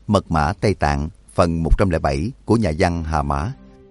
Mật mã Tây Tạng, phần 107 của nhà văn Hà Mã.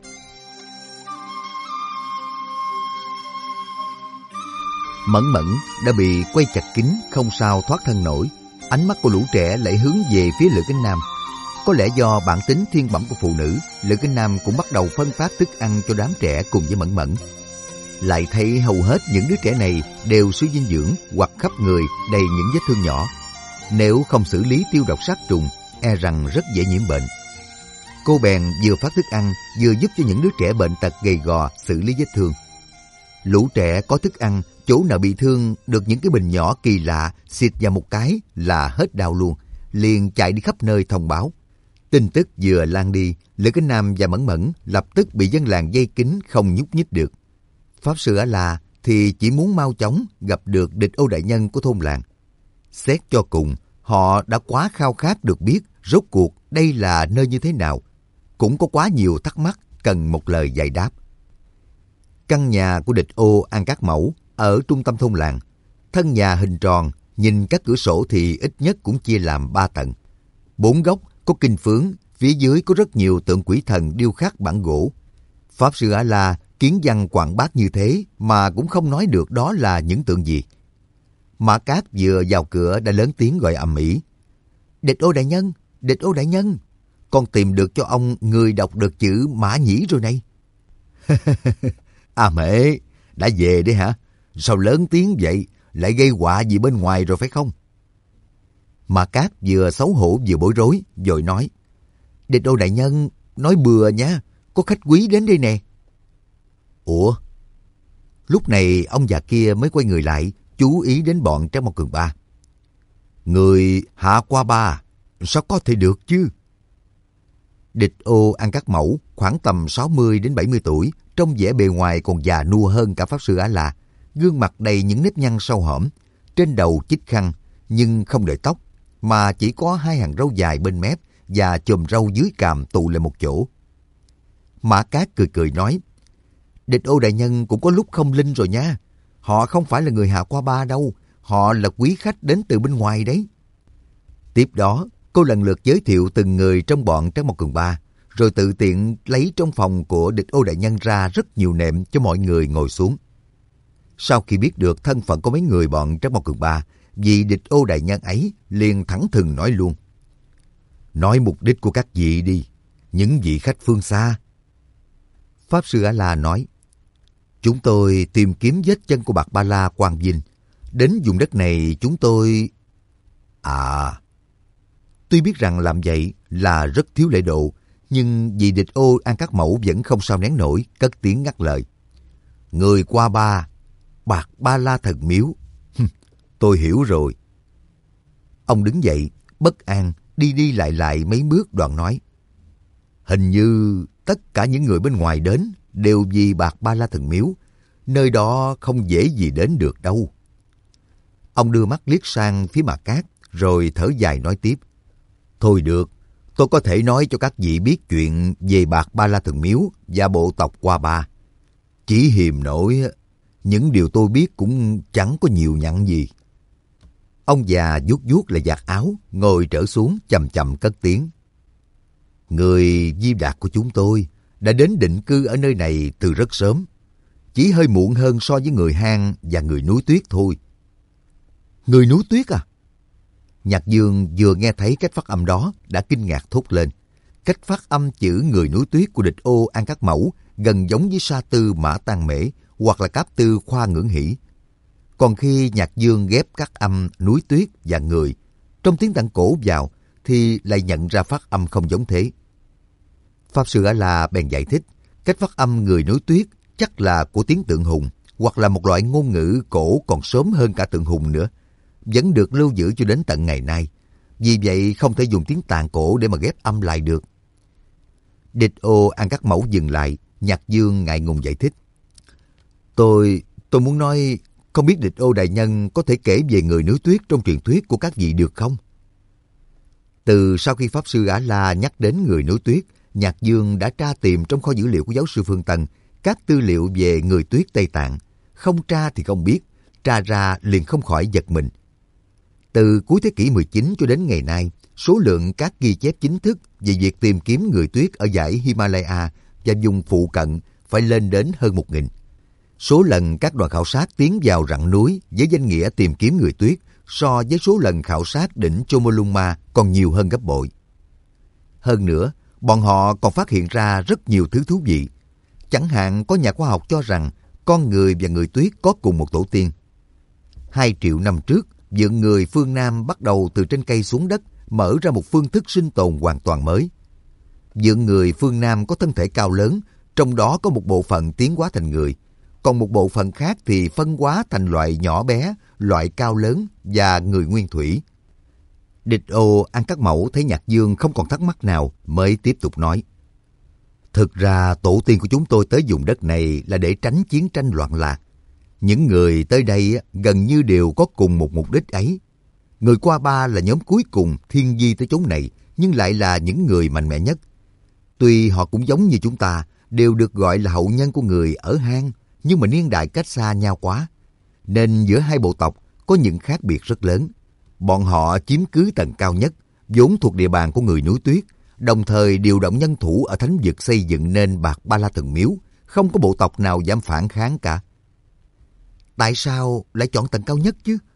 Mẫn Mẫn đã bị quay chặt kín, không sao thoát thân nổi. Ánh mắt của lũ trẻ lại hướng về phía Lữ Kính Nam. Có lẽ do bản tính thiên bẩm của phụ nữ, Lữ Kính Nam cũng bắt đầu phân phát thức ăn cho đám trẻ cùng với Mẫn Mẫn. Lại thấy hầu hết những đứa trẻ này đều suy dinh dưỡng hoặc khắp người đầy những vết thương nhỏ. Nếu không xử lý tiêu độc sát trùng, e rằng rất dễ nhiễm bệnh. Cô bèn vừa phát thức ăn, vừa giúp cho những đứa trẻ bệnh tật gầy gò xử lý vết thương. Lũ trẻ có thức ăn, chỗ nào bị thương được những cái bình nhỏ kỳ lạ xịt vào một cái là hết đau luôn, liền chạy đi khắp nơi thông báo. Tin tức vừa lan đi, Lữ Kính Nam và Mẫn Mẫn lập tức bị dân làng vây kín không nhúc nhích được. Pháp sư A-la thì chỉ muốn mau chóng gặp được Địch Ô đại nhân của thôn làng. Xét cho cùng, họ đã quá khao khát được biết rốt cuộc đây là nơi như thế nào. Cũng có quá nhiều thắc mắc cần một lời giải đáp. Căn nhà của Địch Ô An Cát Mẫu ở trung tâm thôn làng. Thân nhà hình tròn, nhìn các cửa sổ thì ít nhất cũng chia làm 3 tầng. 4 góc có kinh phướng, phía dưới có rất nhiều tượng quỷ thần điêu khắc bản gỗ. Pháp sư A-la kiến văn quảng bác như thế mà cũng không nói được đó là những tượng gì. Mã Cát vừa vào cửa đã lớn tiếng gọi ầm ĩ. Địch Ô đại nhân, Địch Ô đại nhân, con tìm được cho ông người đọc được chữ Mã Nhĩ rồi này. À Mễ, đã về đấy hả? Sao lớn tiếng vậy? Lại gây họa gì bên ngoài rồi phải không? Mã Cát vừa xấu hổ vừa bối rối, rồi nói. Địch Ô đại nhân, nói bừa nha, có khách quý đến đây nè. Ủa? Lúc này ông già kia mới quay người lại, chú ý đến bọn Trác Mộc Cường Ba. Người Hạ Qua Ba, sao có thể được chứ? Địch Ô An Cát Mẫu khoảng tầm 60 đến 70 tuổi, trông vẻ bề ngoài còn già nua hơn cả Pháp sư A-la. Gương mặt đầy những nếp nhăn sâu hõm, trên đầu chích khăn nhưng không để tóc, mà chỉ có 2 hàng râu dài bên mép và chùm râu dưới cằm tụ lại một chỗ. Mã Cát cười cười nói, Địch Ô đại nhân cũng có lúc không linh rồi nha. Họ không phải là người Hạ Qua Ba đâu, họ là quý khách đến từ bên ngoài đấy. Tiếp đó, cô lần lượt giới thiệu từng người trong bọn Trác Mộc Cường Ba, rồi tự tiện lấy trong phòng của Địch Ô đại nhân ra rất nhiều nệm cho mọi người ngồi xuống. Sau khi biết được thân phận của mấy người bọn Trác Mộc Cường Ba, vị Địch Ô đại nhân ấy liền thẳng thừng nói luôn. Nói mục đích của các vị đi, những vị khách phương xa. Pháp sư A-la nói, chúng tôi tìm kiếm vết chân của Bạc Ba La Quang Vinh. Đến vùng đất này chúng tôi... Tuy biết rằng làm vậy là rất thiếu lễ độ, nhưng vì Địch Ô An Cát Mẫu vẫn không sao nén nổi, cất tiếng ngắt lời. Người Qua Ba, Bạc Ba La thần miếu. Tôi hiểu rồi. Ông đứng dậy, bất an, đi đi lại mấy bước đoạn nói. Hình như tất cả những người bên ngoài đến đều vì Bạc Ba La thần miếu. Nơi đó không dễ gì đến được đâu. Ông đưa mắt liếc sang phía Mã Cát, rồi thở dài nói tiếp. Thôi được, tôi có thể nói cho các vị biết chuyện về Bạc Ba La thần miếu và bộ tộc Qua Ba. Chỉ hiềm nổi, những điều tôi biết cũng chẳng có nhiều nhặn gì. Ông già vuốt vuốt lại vạt áo, ngồi trở xuống chậm chậm cất tiếng. Người Di Đạt của chúng tôi đã đến định cư ở nơi này từ rất sớm. Chỉ hơi muộn hơn so với người Hang và người núi Tuyết thôi. Người núi Tuyết à? Nhạc Dương vừa nghe thấy cách phát âm đó đã kinh ngạc thốt lên. Cách phát âm chữ người núi Tuyết của Địch Ô An Cát Mẫu gần giống với Sa Tư Mã Tang Mễ hoặc là Cáp Tư Khoa Ngưỡng Hỷ. Còn khi Nhạc Dương ghép các âm núi Tuyết và người trong tiếng Tạng cổ vào thì lại nhận ra phát âm không giống thế. Pháp sư A-la bèn giải thích cách phát âm người núi Tuyết chắc là của tiếng Tượng Hùng hoặc là một loại ngôn ngữ cổ còn sớm hơn cả Tượng Hùng nữa, vẫn được lưu giữ cho đến tận ngày nay. Vì vậy không thể dùng tiếng Tạng cổ để mà ghép âm lại được. Địch Ô An Cát Mẫu dừng lại, Nhạc Dương ngại ngùng giải thích. Tôi muốn nói, không biết Địch Ô đại nhân có thể kể về người núi Tuyết trong truyền thuyết của các vị được không? Từ sau khi Pháp sư A-la nhắc đến người núi Tuyết, Nhạc Dương đã tra tìm trong kho dữ liệu của giáo sư Phương Tân các tư liệu về người Tuyết Tây Tạng. Không tra thì không biết, tra ra liền không khỏi giật mình. Từ cuối thế kỷ 19 cho đến ngày nay, số lượng các ghi chép chính thức về việc tìm kiếm người tuyết ở dãy Himalaya và vùng phụ cận phải lên đến hơn 1.000. Số lần các đoàn khảo sát tiến vào rặng núi với danh nghĩa tìm kiếm người tuyết so với số lần khảo sát đỉnh Chomolungma còn nhiều hơn gấp bội. Hơn nữa, bọn họ còn phát hiện ra rất nhiều thứ thú vị. Chẳng hạn có nhà khoa học cho rằng con người và người tuyết có cùng một tổ tiên. 2 triệu năm trước, vượn người phương Nam bắt đầu từ trên cây xuống đất, mở ra một phương thức sinh tồn hoàn toàn mới. Vượn người phương Nam có thân thể cao lớn, trong đó có một bộ phận tiến hóa thành người, còn một bộ phận khác thì phân hóa thành loại nhỏ bé, loại cao lớn và người nguyên thủy. Địch Ô An Các Mẫu thấy Nhạc Dương không còn thắc mắc nào mới tiếp tục nói. Thực ra tổ tiên của chúng tôi tới vùng đất này là để tránh chiến tranh loạn lạc. Những người tới đây gần như đều có cùng một mục đích ấy. Người Qua Ba là nhóm cuối cùng thiên di tới chốn này, nhưng lại là những người mạnh mẽ nhất. Tuy họ cũng giống như chúng ta, đều được gọi là hậu nhân của người ở hang, nhưng mà niên đại cách xa nhau quá. Nên giữa hai bộ tộc có những khác biệt rất lớn. Bọn họ chiếm cứ tầng cao nhất, vốn thuộc địa bàn của người núi tuyết, đồng thời điều động nhân thủ ở thánh vực xây dựng nên Bạc Ba La Thần Miếu, không có bộ tộc nào dám phản kháng cả. Tại sao lại chọn tầng cao nhất chứ?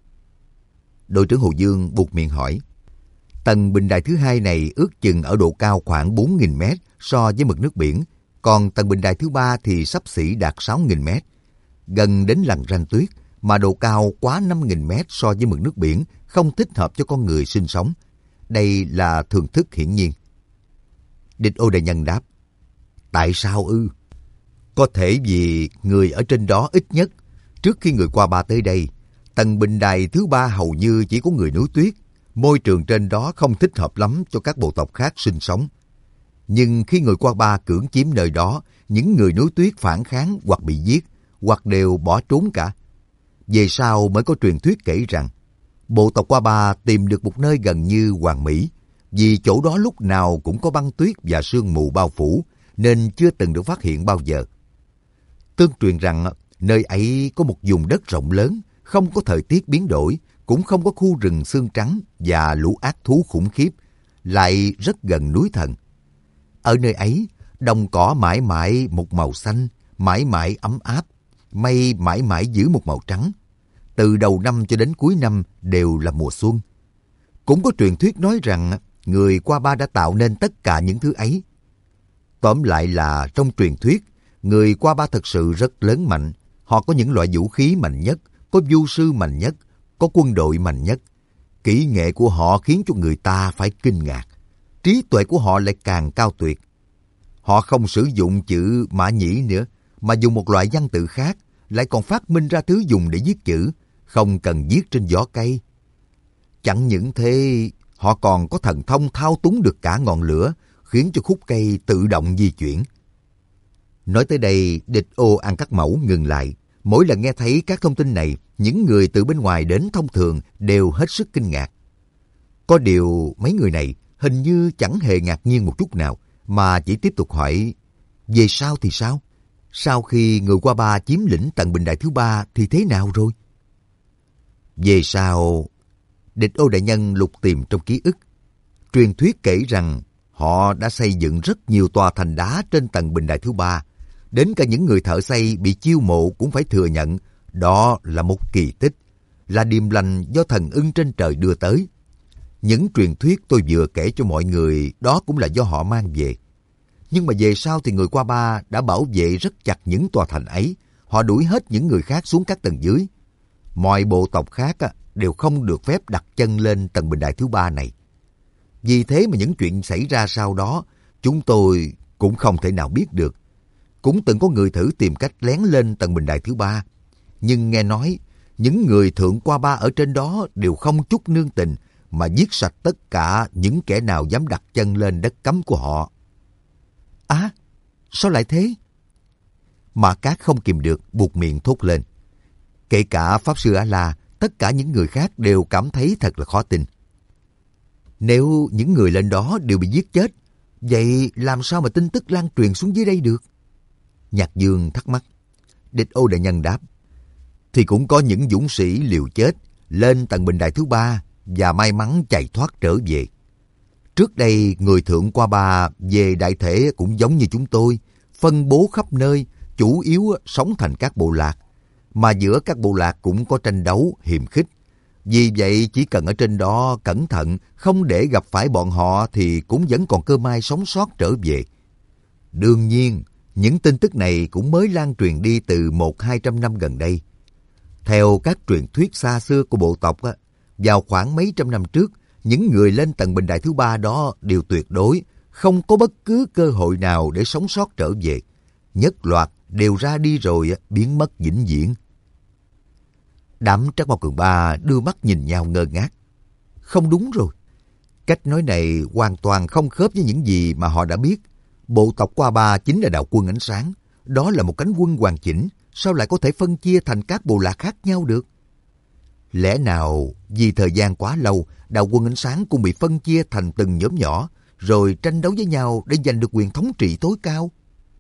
Đội trưởng Hồ Dương buột miệng hỏi. Tầng bình đài thứ hai này ước chừng ở độ cao khoảng 4.000 mét so với mực nước biển, còn tầng bình đài thứ ba thì xấp xỉ đạt 6.000 mét. Gần đến lằn ranh tuyết, mà độ cao quá 5.000 mét so với mực nước biển, không thích hợp cho con người sinh sống. Đây là thường thức hiển nhiên. Địch Ô đại nhân đáp. Tại sao ư? Có thể vì người ở trên đó ít nhất. Trước khi người Qua Ba tới đây, tầng bình đài thứ ba hầu như chỉ có người núi tuyết. Môi trường trên đó không thích hợp lắm cho các bộ tộc khác sinh sống. Nhưng khi người Qua Ba cưỡng chiếm nơi đó, những người núi tuyết phản kháng hoặc bị giết, hoặc đều bỏ trốn cả. Về sau mới có truyền thuyết kể rằng, bộ tộc Qua Ba tìm được một nơi gần như hoàn mỹ, vì chỗ đó lúc nào cũng có băng tuyết và sương mù bao phủ, nên chưa từng được phát hiện bao giờ. Tương truyền rằng, nơi ấy có một vùng đất rộng lớn, không có thời tiết biến đổi, cũng không có khu rừng xương trắng và lũ ác thú khủng khiếp, lại rất gần núi Thần. Ở nơi ấy, đồng cỏ mãi mãi một màu xanh, mãi mãi ấm áp, mây mãi mãi giữ một màu trắng. Từ đầu năm cho đến cuối năm đều là mùa xuân. Cũng có truyền thuyết nói rằng người Qua Ba đã tạo nên tất cả những thứ ấy. Tóm lại là trong truyền thuyết, người Qua Ba thật sự rất lớn mạnh. Họ có những loại vũ khí mạnh nhất, có vu sư mạnh nhất, có quân đội mạnh nhất. Kỹ nghệ của họ khiến cho người ta phải kinh ngạc. Trí tuệ của họ lại càng cao tuyệt. Họ không sử dụng chữ mã nhĩ nữa, mà dùng một loại văn tự khác, lại còn phát minh ra thứ dùng để viết chữ, không cần viết trên vỏ cây. Chẳng những thế, họ còn có thần thông thao túng được cả ngọn lửa, khiến cho khúc cây tự động di chuyển. Nói tới đây, Địch Ô An Các Mẫu ngừng lại. Mỗi lần nghe thấy các thông tin này, những người từ bên ngoài đến thông thường đều hết sức kinh ngạc. Có điều mấy người này hình như chẳng hề ngạc nhiên một chút nào, mà chỉ tiếp tục hỏi, về sau thì sao? Sau khi người Qua Ba chiếm lĩnh tầng bình đài thứ ba thì thế nào rồi? Về sau, Địch Ô đại nhân lục tìm trong ký ức. Truyền thuyết kể rằng họ đã xây dựng rất nhiều tòa thành đá trên tầng bình đài thứ ba. Đến cả những người thợ xây bị chiêu mộ cũng phải thừa nhận đó là một kỳ tích, là điềm lành do thần ưng trên trời đưa tới. Những truyền thuyết tôi vừa kể cho mọi người đó cũng là do họ mang về. Nhưng mà về sau thì người Qua Ba đã bảo vệ rất chặt những tòa thành ấy. Họ đuổi hết những người khác xuống các tầng dưới. Mọi bộ tộc khác đều không được phép đặt chân lên tầng bình đài thứ ba này. Vì thế mà những chuyện xảy ra sau đó, chúng tôi cũng không thể nào biết được. Cũng từng có người thử tìm cách lén lên tầng bình đài thứ ba. Nhưng nghe nói, những người thượng Qua Ba ở trên đó đều không chút nương tình, mà giết sạch tất cả những kẻ nào dám đặt chân lên đất cấm của họ. Á, sao lại thế? Mã Cát không kìm được, buột miệng thốt lên. Kể cả Pháp Sư A-La, tất cả những người khác đều cảm thấy thật là khó tin. Nếu những người lên đó đều bị giết chết, vậy làm sao mà tin tức lan truyền xuống dưới đây được? Nhạc Dương thắc mắc. Địch Ô đại nhân đáp. Thì cũng có những dũng sĩ liều chết lên tầng bình đài thứ ba và may mắn chạy thoát trở về. Trước đây người Thượng Qua Ba về đại thể cũng giống như chúng tôi, phân bố khắp nơi, chủ yếu sống thành các bộ lạc. Mà giữa các bộ lạc cũng có tranh đấu, hiềm khích. Vì vậy chỉ cần ở trên đó cẩn thận, không để gặp phải bọn họ thì cũng vẫn còn cơ may sống sót trở về. Đương nhiên, những tin tức này cũng mới lan truyền đi từ 100-200 năm gần đây. Theo các truyền thuyết xa xưa của bộ tộc, vào khoảng mấy trăm năm trước, những người lên tầng bình đài thứ ba đó đều tuyệt đối không có bất cứ cơ hội nào để sống sót trở về. Nhất loạt đều ra đi rồi biến mất vĩnh viễn. Đám Trác Mao Cường Ba đưa mắt nhìn nhau ngơ ngác. Không đúng rồi. Cách nói này hoàn toàn không khớp với những gì mà họ đã biết. Bộ tộc Qua Ba chính là đạo quân ánh sáng. Đó là một cánh quân hoàn chỉnh. Sao lại có thể phân chia thành các bộ lạc khác nhau được? Lẽ nào vì thời gian quá lâu, đạo quân ánh sáng cũng bị phân chia thành từng nhóm nhỏ, rồi tranh đấu với nhau để giành được quyền thống trị tối cao?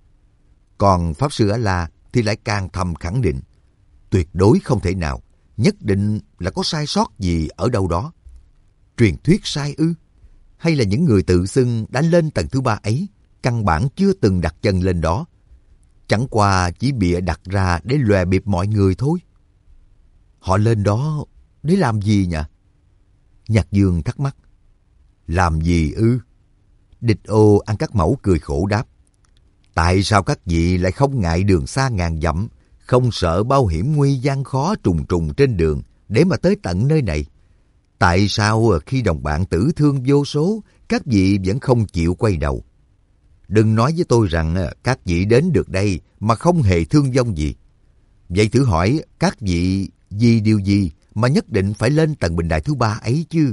Còn Pháp Sư A-La thì lại càng thầm khẳng định. Tuyệt đối không thể nào. Nhất định là có sai sót gì ở đâu đó. Truyền thuyết sai ư? Hay là những người tự xưng đã lên tầng thứ ba ấy căn bản chưa từng đặt chân lên đó, chẳng qua chỉ bịa đặt ra để lòe bịp mọi người thôi? Họ lên đó để làm gì nhỉ? Nhạc Dương thắc mắc. Làm gì ư? Địch Ô An Cắt Mẫu cười khổ đáp. Tại sao các vị lại không ngại đường xa ngàn dặm, không sợ bao hiểm nguy gian khó trùng trùng trên đường để mà tới tận nơi này? Tại sao khi đồng bạn tử thương vô số, các vị vẫn không chịu quay đầu? Đừng nói với tôi rằng các vị đến được đây mà không hề thương vong gì. Vậy thử hỏi các vị vì điều gì mà nhất định phải lên tầng bình đài thứ ba ấy chứ?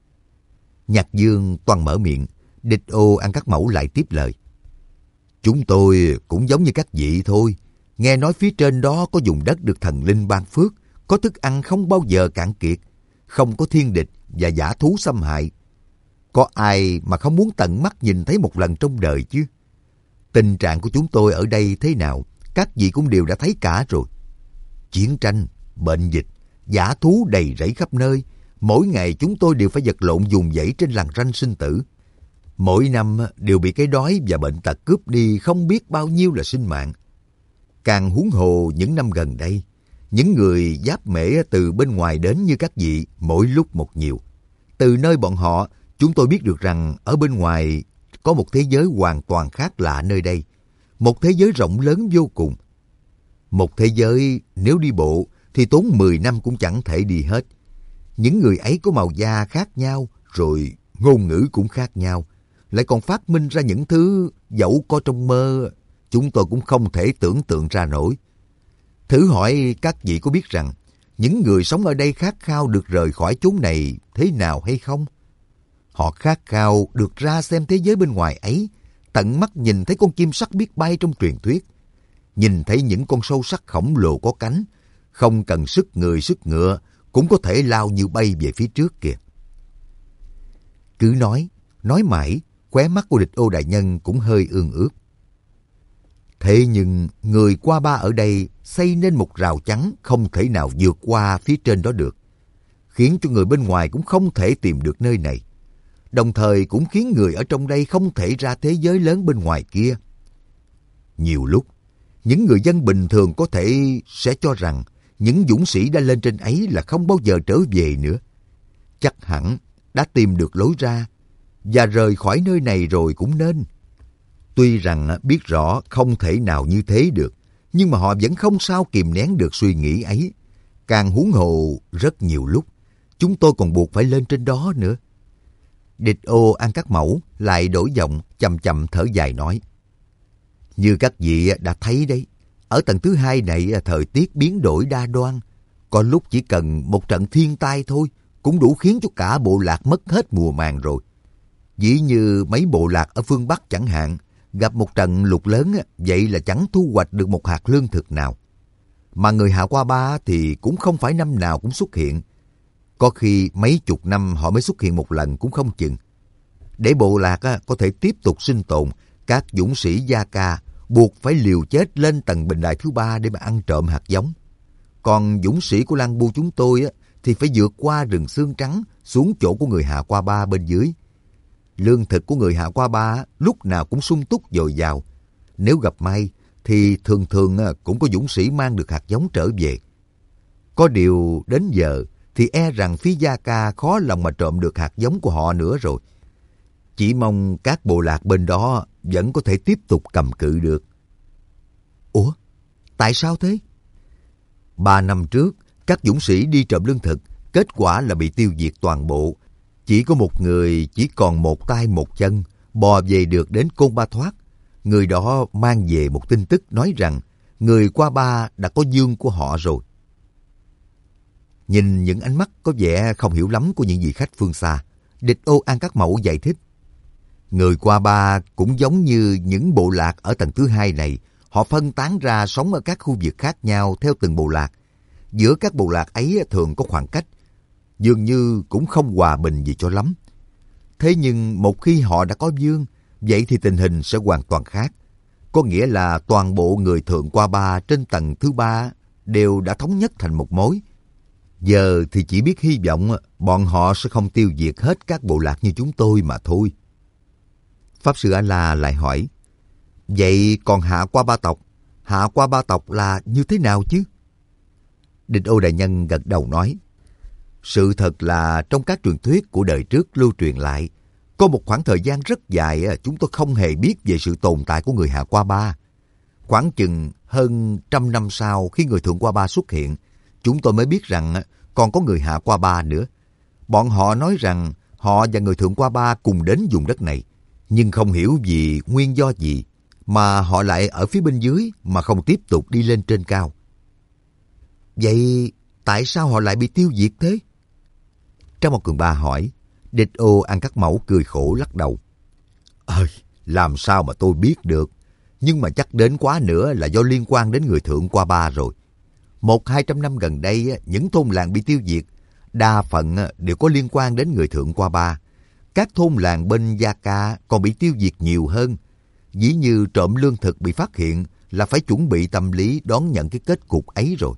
Nhạc Dương toan mở miệng, Địch Ô An Cắt Mẫu lại tiếp lời. Chúng tôi cũng giống như các vị thôi. Nghe nói phía trên đó có vùng đất được thần linh ban phước, có thức ăn không bao giờ cạn kiệt, không có thiên địch và dã thú xâm hại. Có ai mà không muốn tận mắt nhìn thấy một lần trong đời chứ? Tình trạng của chúng tôi ở đây thế nào, các vị cũng đều đã thấy cả rồi. Chiến tranh, bệnh dịch, dã thú đầy rẫy khắp nơi. Mỗi ngày chúng tôi đều phải vật lộn vùng vẫy trên lằn ranh sinh tử. Mỗi năm đều bị cái đói và bệnh tật cướp đi không biết bao nhiêu là sinh mạng. Càng huống hồ những năm gần đây, những người giáp mễ từ bên ngoài đến như các vị mỗi lúc một nhiều. Từ nơi bọn họ, chúng tôi biết được rằng ở bên ngoài có một thế giới hoàn toàn khác lạ nơi đây. Một thế giới rộng lớn vô cùng. Một thế giới nếu đi bộ thì tốn 10 năm cũng chẳng thể đi hết. Những người ấy có màu da khác nhau, rồi ngôn ngữ cũng khác nhau. Lại còn phát minh ra những thứ dẫu có trong mơ, chúng tôi cũng không thể tưởng tượng ra nổi. Thử hỏi các vị có biết rằng những người sống ở đây khát khao được rời khỏi chốn này thế nào hay không? Họ khát khao được ra xem thế giới bên ngoài ấy, tận mắt nhìn thấy con chim sắt biết bay trong truyền thuyết, nhìn thấy những con sâu sắc khổng lồ có cánh, không cần sức người sức ngựa cũng có thể lao như bay về phía trước kìa. Cứ nói mãi, khóe mắt của Địch Ô đại nhân cũng hơi ương ướt. Thế nhưng người Qua Ba ở đây xây nên một rào chắn không thể nào vượt qua phía trên đó được, khiến cho người bên ngoài cũng không thể tìm được nơi này, đồng thời cũng khiến người ở trong đây không thể ra thế giới lớn bên ngoài kia. Nhiều lúc, những người dân bình thường có thể sẽ cho rằng những dũng sĩ đã lên trên ấy là không bao giờ trở về nữa. Chắc hẳn đã tìm được lối ra và rời khỏi nơi này rồi cũng nên. Tuy rằng biết rõ không thể nào như thế được, nhưng mà họ vẫn không sao kìm nén được suy nghĩ ấy. Càng huống hồ rất nhiều lúc, chúng tôi còn buộc phải lên trên đó nữa. Địch Ô An Cắt Mẫu lại đổi giọng chậm chậm thở dài nói. Như các vị đã thấy đấy, ở tầng thứ hai này thời tiết biến đổi đa đoan. Có lúc chỉ cần một trận thiên tai thôi cũng đủ khiến cho cả bộ lạc mất hết mùa màng rồi. Dĩ như mấy bộ lạc ở phương Bắc chẳng hạn, gặp một trận lụt lớn vậy là chẳng thu hoạch được một hạt lương thực nào. Mà người Hạ Qua Ba thì cũng không phải năm nào cũng xuất hiện. Có khi mấy chục năm họ mới xuất hiện một lần cũng không chừng. Để bộ lạc có thể tiếp tục sinh tồn, các dũng sĩ Gia Ca buộc phải liều chết lên tầng bình đài thứ ba để mà ăn trộm hạt giống. Còn dũng sĩ của Lang Bu chúng tôi thì phải vượt qua rừng xương trắng xuống chỗ của người Hạ Qua Ba bên dưới. lương thực của người Hạ Qua Ba lúc nào cũng sung túc dồi dào. Nếu gặp may thì thường thường cũng có dũng sĩ mang được hạt giống trở về. Có điều đến giờ thì e rằng phía Gia Ca khó lòng mà trộm được hạt giống của họ nữa rồi. Chỉ mong các bộ lạc bên đó vẫn có thể tiếp tục cầm cự được. Ủa? Tại sao thế? 3 năm trước, các dũng sĩ đi trộm lương thực, kết quả là bị tiêu diệt toàn bộ. Chỉ có một người chỉ còn một tay một chân, bò về được đến Côn Ba Thoát. Người đó mang về một tin tức nói rằng người Qua Ba đã có dương của họ rồi. Nhìn những ánh mắt có vẻ không hiểu lắm của những vị khách phương xa, Địch Ô An Các Mẫu giải thích. Người Qua Ba cũng giống như những bộ lạc ở tầng thứ hai này, họ phân tán ra sống ở các khu vực khác nhau theo từng bộ lạc. Giữa các bộ lạc ấy thường có khoảng cách, dường như cũng không hòa bình gì cho lắm. Thế nhưng một khi họ đã có vương, vậy thì tình hình sẽ hoàn toàn khác. Có nghĩa là toàn bộ người Thượng Qua Ba trên tầng thứ ba đều đã thống nhất thành một mối. Giờ thì chỉ biết hy vọng bọn họ sẽ không tiêu diệt hết các bộ lạc như chúng tôi mà thôi. Pháp Sư A-la lại hỏi, vậy còn Hạ Qua Ba tộc? Hạ Qua Ba tộc là như thế nào chứ? Địch Ô Đại Nhân gật đầu nói, sự thật là trong các truyền thuyết của đời trước lưu truyền lại, có một khoảng thời gian rất dài chúng tôi không hề biết về sự tồn tại của người Hạ Qua Ba. Khoảng chừng hơn 100 năm sau khi người Thượng Qua Ba xuất hiện, chúng tôi mới biết rằng còn có người Hạ Qua Ba nữa. Bọn họ nói rằng họ và người Thượng Qua Ba cùng đến vùng đất này, nhưng không hiểu vì nguyên do gì mà họ lại ở phía bên dưới mà không tiếp tục đi lên trên cao. Vậy tại sao họ lại bị tiêu diệt thế? Trang Một Cường Ba hỏi. Địch Ô An Các Mẫu cười khổ lắc đầu. Làm sao mà tôi biết được, nhưng mà chắc đến quá nữa là do liên quan đến người Thượng Qua Ba rồi. 100-200 năm gần đây, những thôn làng bị tiêu diệt, đa phần đều có liên quan đến người Thượng Qua Ba. Các thôn làng bên Gia Ca còn bị tiêu diệt nhiều hơn. Dĩ như trộm lương thực bị phát hiện là phải chuẩn bị tâm lý đón nhận cái kết cục ấy rồi.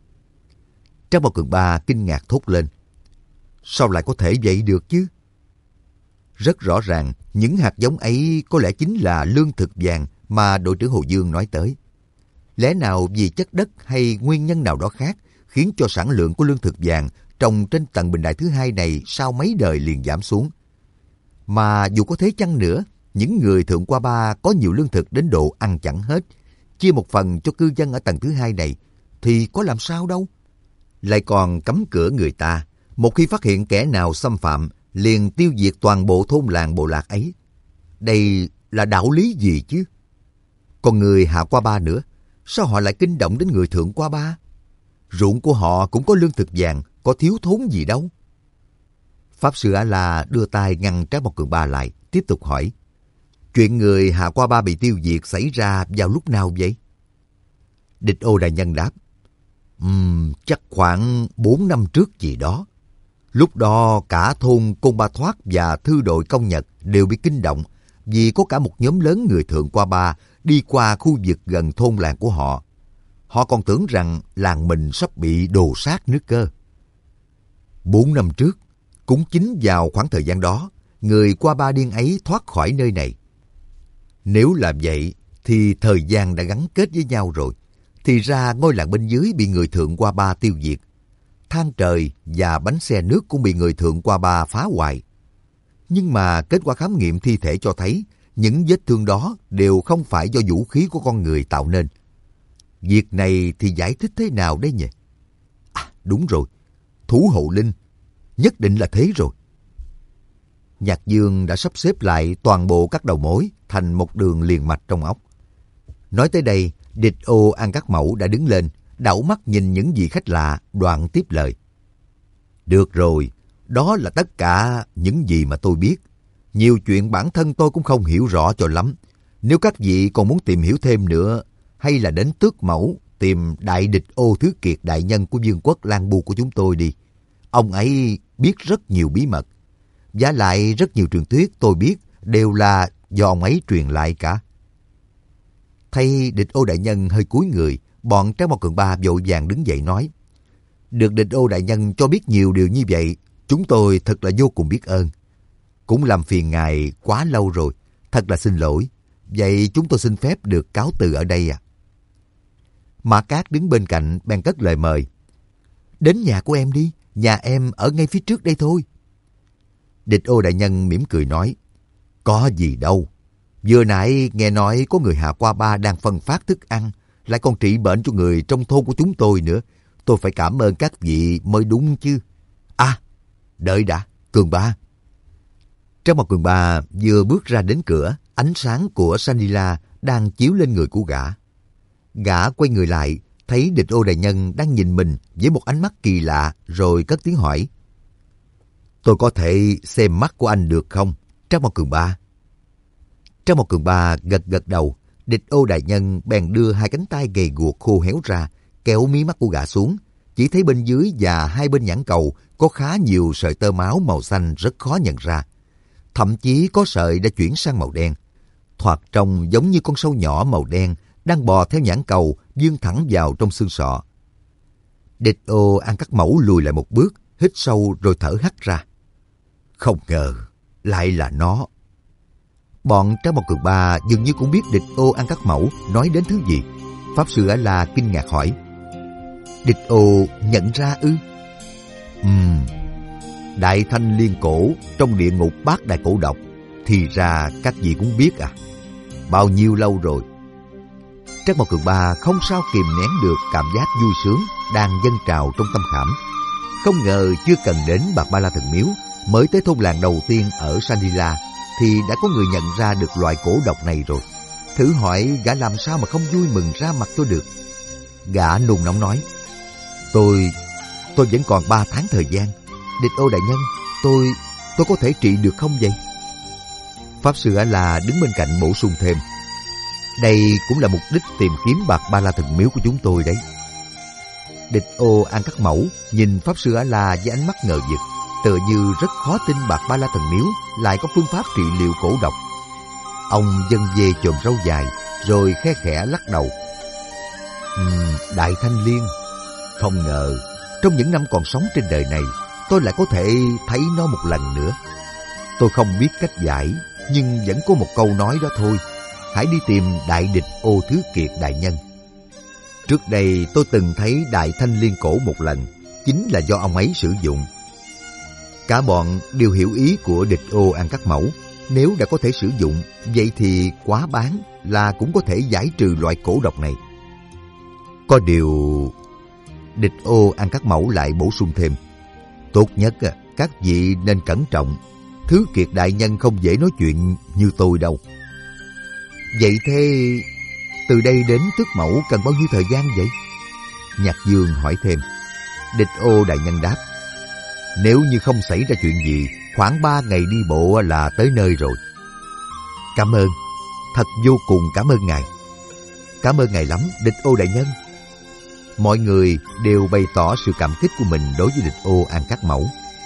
Trang Bảo Cường Ba kinh ngạc thốt lên. Sao lại có thể vậy được chứ? Rất rõ ràng, những hạt giống ấy có lẽ chính là lương thực vàng mà đội trưởng Hồ Dương nói tới. Lẽ nào vì chất đất hay nguyên nhân nào đó khác khiến cho sản lượng của lương thực vàng trồng trên tầng bình đại thứ hai này sau mấy đời liền giảm xuống? Mà dù có thế chăng nữa, những người Thượng Qua Ba có nhiều lương thực đến độ ăn chẳng hết, chia một phần cho cư dân ở tầng thứ hai này, thì có làm sao đâu. Lại còn cấm cửa người ta, một khi phát hiện kẻ nào xâm phạm, liền tiêu diệt toàn bộ thôn làng bộ lạc ấy. Đây là đạo lý gì chứ? Còn người Hạ Qua Ba nữa, sao họ lại kinh động đến người Thượng Qua Ba? Ruộng của họ cũng có lương thực vàng, có thiếu thốn gì đâu. Pháp Sư A-la đưa tay ngăn Trác Mộc Cường Ba lại, tiếp tục hỏi. Chuyện người Hạ Qua Ba bị tiêu diệt xảy ra vào lúc nào vậy? Địch Ô Đại Nhân đáp. Chắc khoảng 4 năm trước gì đó. Lúc đó cả thôn Côn Ba Thoát và thư đội Công Nhật đều bị kinh động vì có cả một nhóm lớn người Thượng Qua Ba đi qua khu vực gần thôn làng của họ. Họ còn tưởng rằng làng mình sắp bị đồ sát nước cơ. 4 năm trước, cũng chính vào khoảng thời gian đó, người Qua Ba điên ấy thoát khỏi nơi này. Nếu làm vậy, thì thời gian đã gắn kết với nhau rồi. Thì ra ngôi làng bên dưới bị người Thượng Qua Ba tiêu diệt. Than trời và bánh xe nước cũng bị người Thượng Qua Ba phá hoại. Nhưng mà kết quả khám nghiệm thi thể cho thấy những vết thương đó đều không phải do vũ khí của con người tạo nên. Việc này thì giải thích thế nào đấy nhỉ? Đúng rồi, thủ hộ linh. Nhất định là thế rồi. Nhạc Dương đã sắp xếp lại toàn bộ các đầu mối thành một đường liền mạch trong óc. Nói tới đây, Địch Ô An Các Mẫu đã đứng lên, đảo mắt nhìn những vị khách lạ, đoạn tiếp lời. Được rồi, đó là tất cả những gì mà tôi biết. Nhiều chuyện bản thân tôi cũng không hiểu rõ cho lắm. Nếu các vị còn muốn tìm hiểu thêm nữa, hay là đến Tước Mẫu tìm Đại Địch Ô Thứ Kiệt đại nhân của vương quốc Lan Bu của chúng tôi đi. Ông ấy biết rất nhiều bí mật. Vả lại rất nhiều truyền thuyết tôi biết đều là do ông ấy truyền lại cả. Thấy Địch Ô đại nhân hơi cúi người, bọn Trác Mộc Cường Ba vội vàng đứng dậy nói. Được Địch Ô đại nhân cho biết nhiều điều như vậy, chúng tôi thật là vô cùng biết ơn. Cũng làm phiền ngài quá lâu rồi, thật là xin lỗi. Vậy chúng tôi xin phép được cáo từ ở đây à? Mã Cát đứng bên cạnh bèn cất lời mời. Đến nhà của em đi, nhà em ở ngay phía trước đây thôi. Địch Ô đại nhân mỉm cười nói, có gì đâu. Vừa nãy nghe nói có người hạ qua ba đang phân phát thức ăn, lại còn trị bệnh cho người trong thôn của chúng tôi nữa. Tôi phải cảm ơn các vị mới đúng chứ. À, đợi đã, Cường Ba. Trong một Cường Ba vừa bước ra đến cửa, ánh sáng của Sanila đang chiếu lên người của gã. Gã quay người lại, thấy Địch Ô đại nhân đang nhìn mình với một ánh mắt kỳ lạ, rồi cất tiếng hỏi. Tôi có thể xem mắt của anh được không, Trác Mao Cường Ba? Trác Mao Cường Ba gật gật đầu. Địch Ô đại nhân bèn đưa hai cánh tay gầy guộc khô héo ra, kéo mí mắt của gã xuống. Chỉ thấy bên dưới và hai bên nhãn cầu có khá nhiều sợi tơ máu màu xanh rất khó nhận ra. Thậm chí có sợi đã chuyển sang màu đen. Thoạt trông giống như con sâu nhỏ màu đen đang bò theo nhãn cầu vươn thẳng vào trong xương sọ. Địch Ô An Cắt Mẫu lùi lại một bước, hít sâu rồi thở hắt ra. Không ngờ, lại là nó. Bọn Trác Mao Cường Ba dường như cũng biết Địch Ô An Cắt Mẫu nói đến thứ gì. Pháp sư A-la kinh ngạc hỏi. Địch Ô nhận ra ư? Đại Thanh Liên Cổ trong địa ngục Bát Đại Cổ Độc, thì ra các vị cũng biết à? Bao nhiêu lâu rồi? Trác Mao Cường Ba không sao kìm nén được cảm giác vui sướng đang dâng trào trong tâm khảm. Không ngờ chưa cần đến Bạc Ba La Thần Miếu, mới tới thôn làng đầu tiên ở Sanila thì đã có người nhận ra được loại cổ độc này rồi. Thử hỏi gã làm sao mà không vui mừng ra mặt cho được. Gã nôn nóng nói, Tôi vẫn còn 3 tháng thời gian. Địch Ô đại nhân, tôi có thể trị được không vậy? Pháp sư A-la đứng bên cạnh bổ sung thêm, đây cũng là mục đích tìm kiếm Bạc Ba La Thần Miếu của chúng tôi đấy. Địch Ô An Cắt Mẫu nhìn Pháp sư A-la với ánh mắt ngờ vực, tựa như rất khó tin Bạc Ba La Thần Miếu lại có phương pháp trị liệu cổ độc. Ông vân về chòm râu dài, rồi khe khẽ lắc đầu. Đại Thanh Liên, không ngờ trong những năm còn sống trên đời này, tôi lại có thể thấy nó một lần nữa. Tôi không biết cách giải, nhưng vẫn có một câu nói đó thôi. Hãy đi tìm Đại Địch Ô Thứ Kiệt đại nhân. Trước đây tôi từng thấy Đại Thanh Liên Cổ một lần, chính là do ông ấy sử dụng. Cả bọn đều hiểu ý của Địch Ô An Cắt Mẫu. Nếu đã có thể sử dụng, vậy thì quá bán là cũng có thể giải trừ loại cổ độc này. Có điều... Địch Ô An Cắt Mẫu lại bổ sung thêm, tốt nhất các vị nên cẩn trọng. Thứ Kiệt đại nhân không dễ nói chuyện như tôi đâu. Vậy thế từ đây đến Tước Mẫu cần bao nhiêu thời gian vậy? Nhạc Dương hỏi thêm. Địch Ô đại nhân đáp, nếu như không xảy ra chuyện gì, khoảng 3 ngày đi bộ là tới nơi rồi. Cảm ơn, thật vô cùng cảm ơn ngài. Cảm ơn ngài lắm, Địch Ô đại nhân. Mọi người đều bày tỏ sự cảm kích của mình đối với Địch Ô An Cắt Mẫu.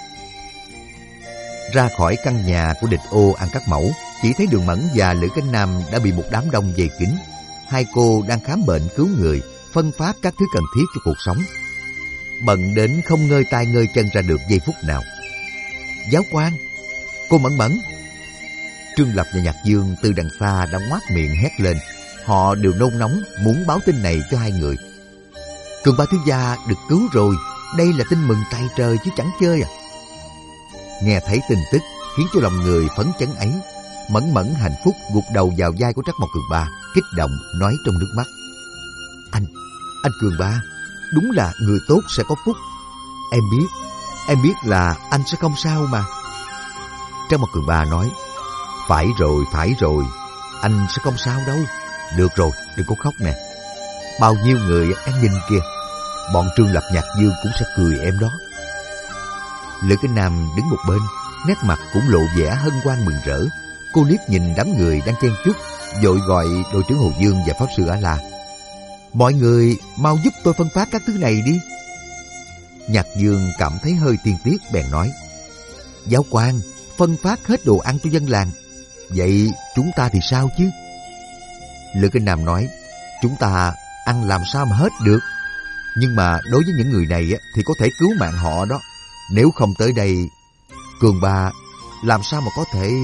Ra khỏi căn nhà của Địch Ô An Cắt Mẫu, chỉ thấy Đường Mẫn và Lữ Cánh Nam đã bị một đám đông vây kín. Hai cô đang khám bệnh cứu người, phân phát các thứ cần thiết cho cuộc sống. Bận đến không ngơi tay ngơi chân ra được giây phút nào. Giáo quan, cô Mẫn Mẫn. Trương Lập và Nhạc Dương từ đằng xa đã ngoác miệng hét lên. Họ đều nôn nóng muốn báo tin này cho hai người. Cường Ba thiếu gia được cứu rồi, đây là tin mừng tày trời chứ chẳng chơi à. Nghe thấy tin tức khiến cho lòng người phấn chấn ấy, Mẫn Mẫn hạnh phúc gục đầu vào vai của Trác Mao Cường Ba, kích động nói trong nước mắt. Anh Cường Ba, đúng là người tốt sẽ có phúc. Em biết là anh sẽ không sao mà. Trác Mao Cường Ba nói, phải rồi, anh sẽ không sao đâu. Được rồi, đừng có khóc nè. Bao nhiêu người đang nhìn kìa, bọn Trương Lập Nhạc Dương cũng sẽ cười em đó. Lữ Kinh Nam đứng một bên, nét mặt cũng lộ vẻ hân hoan mừng rỡ. Cô liếc nhìn đám người đang chen chúc, vội gọi đội trưởng Hồ Dương và Pháp sư A-la. Mọi người mau giúp tôi phân phát các thứ này đi. Nhạc Dương cảm thấy hơi tiên tiếc bèn nói, giáo quan, phân phát hết đồ ăn cho dân làng, vậy chúng ta thì sao chứ? Lữ Kinh Nam nói, chúng ta ăn làm sao mà hết được. Nhưng mà đối với những người này thì có thể cứu mạng họ đó. Nếu không tới đây, Cường Ba, làm sao mà có thể...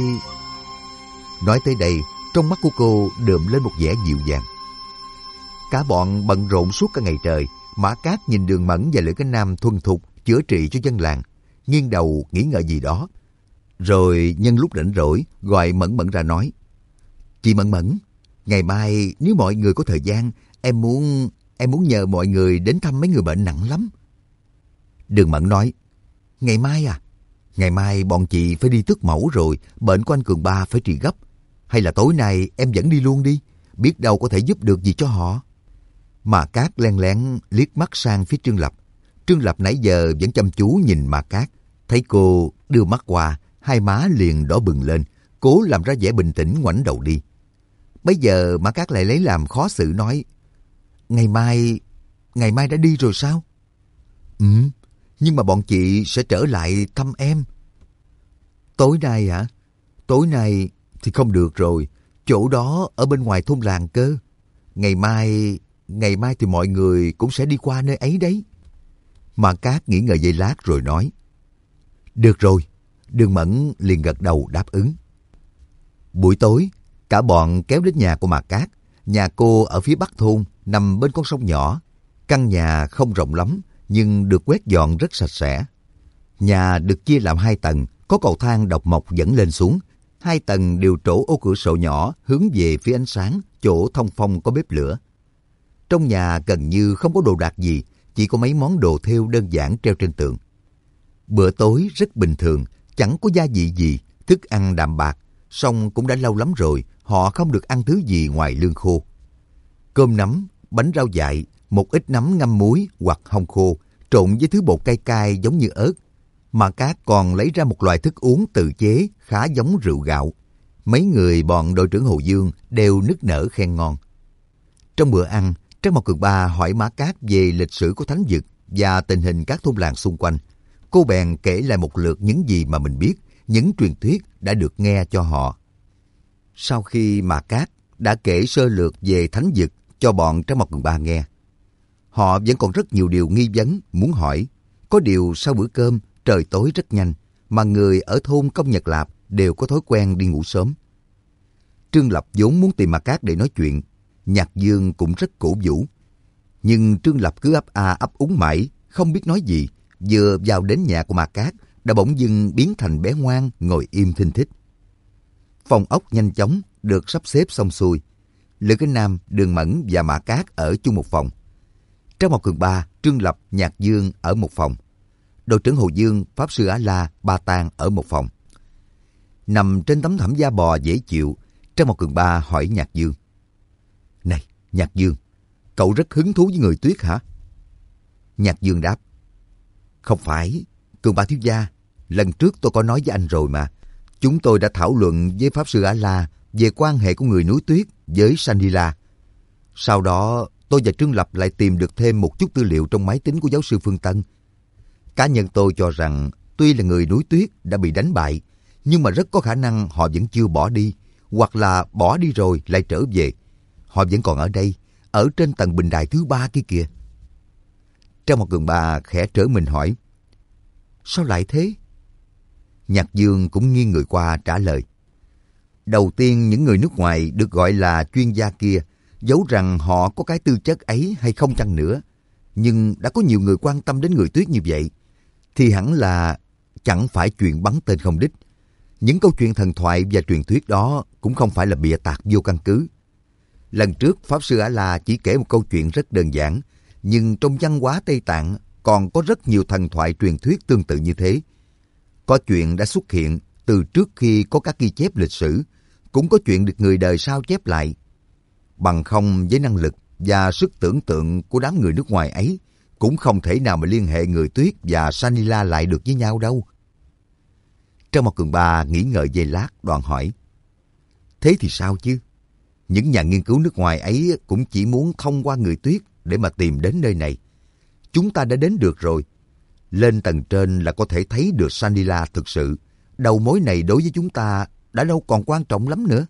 Nói tới đây, trong mắt của cô đượm lên một vẻ dịu dàng. Cả bọn bận rộn suốt cả ngày trời. Mã Cát nhìn Đường Mẫn và Lữ Cánh Nam thuần thục chữa trị cho dân làng, nghiêng đầu nghĩ ngợi gì đó. Rồi nhân lúc rảnh rỗi gọi Mẫn Mẫn ra nói: Chị Mẫn Mẫn, ngày mai nếu mọi người có thời gian, em muốn nhờ mọi người đến thăm mấy người bệnh nặng lắm. Đường Mẫn nói: Ngày mai à? Ngày mai bọn chị phải đi tước mẫu rồi, bệnh của anh Cường Ba phải trị gấp. Hay là tối nay em dẫn đi luôn đi, biết đâu có thể giúp được gì cho họ. Mã Cát len lén liếc mắt sang phía Trương Lập. Trương Lập nãy giờ vẫn chăm chú nhìn Mã Cát. Thấy cô đưa mắt qua, hai má liền đỏ bừng lên, cố làm ra vẻ bình tĩnh ngoảnh đầu đi. Bây giờ Mã Cát lại lấy làm khó xử nói: Ngày mai đã đi rồi sao? Nhưng mà bọn chị sẽ trở lại thăm em. Tối nay hả? Tối nay thì không được rồi, chỗ đó ở bên ngoài thôn làng cơ. Ngày mai thì mọi người cũng sẽ đi qua nơi ấy đấy. Mã Cát nghĩ ngợi giây lát rồi nói: Được rồi. Đường Mẫn liền gật đầu đáp ứng. Buổi tối, cả bọn kéo đến nhà của Mã Cát. Nhà cô ở phía bắc thôn, nằm bên con sông nhỏ. Căn nhà không rộng lắm, nhưng được quét dọn rất sạch sẽ. Nhà được chia làm 2 tầng, có cầu thang độc mộc dẫn lên xuống. 2 tầng đều trổ ô cửa sổ nhỏ hướng về phía ánh sáng, chỗ thông phong có bếp lửa. Trong nhà gần như không có đồ đạc gì, chỉ có mấy món đồ thêu đơn giản treo trên tường. Bữa tối rất bình thường, chẳng có gia vị gì, thức ăn đạm bạc, song cũng đã lâu lắm rồi, họ không được ăn thứ gì ngoài lương khô. Cơm nắm, bánh rau dại, một ít nấm ngâm muối hoặc hong khô, trộn với thứ bột cay cay giống như ớt. Mã Cát còn lấy ra một loại thức uống tự chế khá giống rượu gạo. Mấy người bọn đội trưởng Hồ Dương đều nức nở khen ngon. Trong bữa ăn, Trác Mộc Cường Ba hỏi Mã Cát về lịch sử của Thánh Vực và tình hình các thôn làng xung quanh. Cô bèn kể lại một lượt những gì mà mình biết, những truyền thuyết đã được nghe cho họ. Sau khi Mã Cát đã kể sơ lược về Thánh Vực cho bọn Trác Mộc Cường Ba nghe, họ vẫn còn rất nhiều điều nghi vấn muốn hỏi. Có điều sau bữa cơm, trời tối rất nhanh, mà người ở thôn Công Nhật Lạp đều có thói quen đi ngủ sớm. Trương Lập vốn muốn tìm Mã Cát để nói chuyện, Nhạc Dương cũng rất cổ vũ. Nhưng Trương Lập cứ ấp a ấp úng mãi, không biết nói gì. Vừa vào đến nhà của Mã Cát, đã bỗng dưng biến thành bé ngoan, ngồi im thinh thích. Phòng ốc nhanh chóng được sắp xếp xong xuôi. Lữ Cánh Nam, Đường Mẫn và Mã Cát ở chung một phòng. Trác Mộc Cường Ba, Trương Lập, Nhạc Dương ở một phòng. Đội trưởng Hồ Dương, Pháp Sư Á La, Ba Tàng ở một phòng. Nằm trên tấm thảm da bò dễ chịu, Trác Mộc Cường Ba hỏi Nhạc Dương: Này, Nhạc Dương, cậu rất hứng thú với người tuyết hả? Nhạc Dương đáp: Không phải, Cường Ba thiếu gia, lần trước tôi có nói với anh rồi mà. Chúng tôi đã thảo luận với Pháp Sư Á La về quan hệ của người núi tuyết với Sanila. Sau đó, tôi và Trương Lập lại tìm được thêm một chút tư liệu trong máy tính của giáo sư Phương Tân. Cá nhân tôi cho rằng, tuy là người núi tuyết đã bị đánh bại, nhưng mà rất có khả năng họ vẫn chưa bỏ đi, hoặc là bỏ đi rồi lại trở về. Họ vẫn còn ở đây, ở trên tầng bình đài thứ 3 kia kìa. Trác Mộc Cường Ba khẽ trở mình hỏi: Sao lại thế? Nhạc Dương cũng nghiêng người qua trả lời: Đầu tiên, những người nước ngoài được gọi là chuyên gia kia, dẫu rằng họ có cái tư chất ấy hay không chăng nữa, nhưng đã có nhiều người quan tâm đến người tuyết như vậy, thì hẳn là chẳng phải chuyện bắn tên không đích. Những câu chuyện thần thoại và truyền thuyết đó cũng không phải là bịa tạc vô căn cứ. Lần trước, Pháp Sư Á La chỉ kể một câu chuyện rất đơn giản, nhưng trong văn hóa Tây Tạng còn có rất nhiều thần thoại truyền thuyết tương tự như thế. Có chuyện đã xuất hiện từ trước khi có các ghi chép lịch sử, cũng có chuyện được người đời sau chép lại. Bằng không với năng lực và sức tưởng tượng của đám người nước ngoài ấy, cũng không thể nào mà liên hệ người tuyết và Sanila lại được với nhau đâu. Trác Mộc Cường Ba nghĩ ngợi giây lát đoạn hỏi: Thế thì sao chứ? Những nhà nghiên cứu nước ngoài ấy cũng chỉ muốn thông qua người tuyết để mà tìm đến nơi này. Chúng ta đã đến được rồi. Lên tầng trên là có thể thấy được Sanila thực sự. Đầu mối này đối với chúng ta đã đâu còn quan trọng lắm nữa.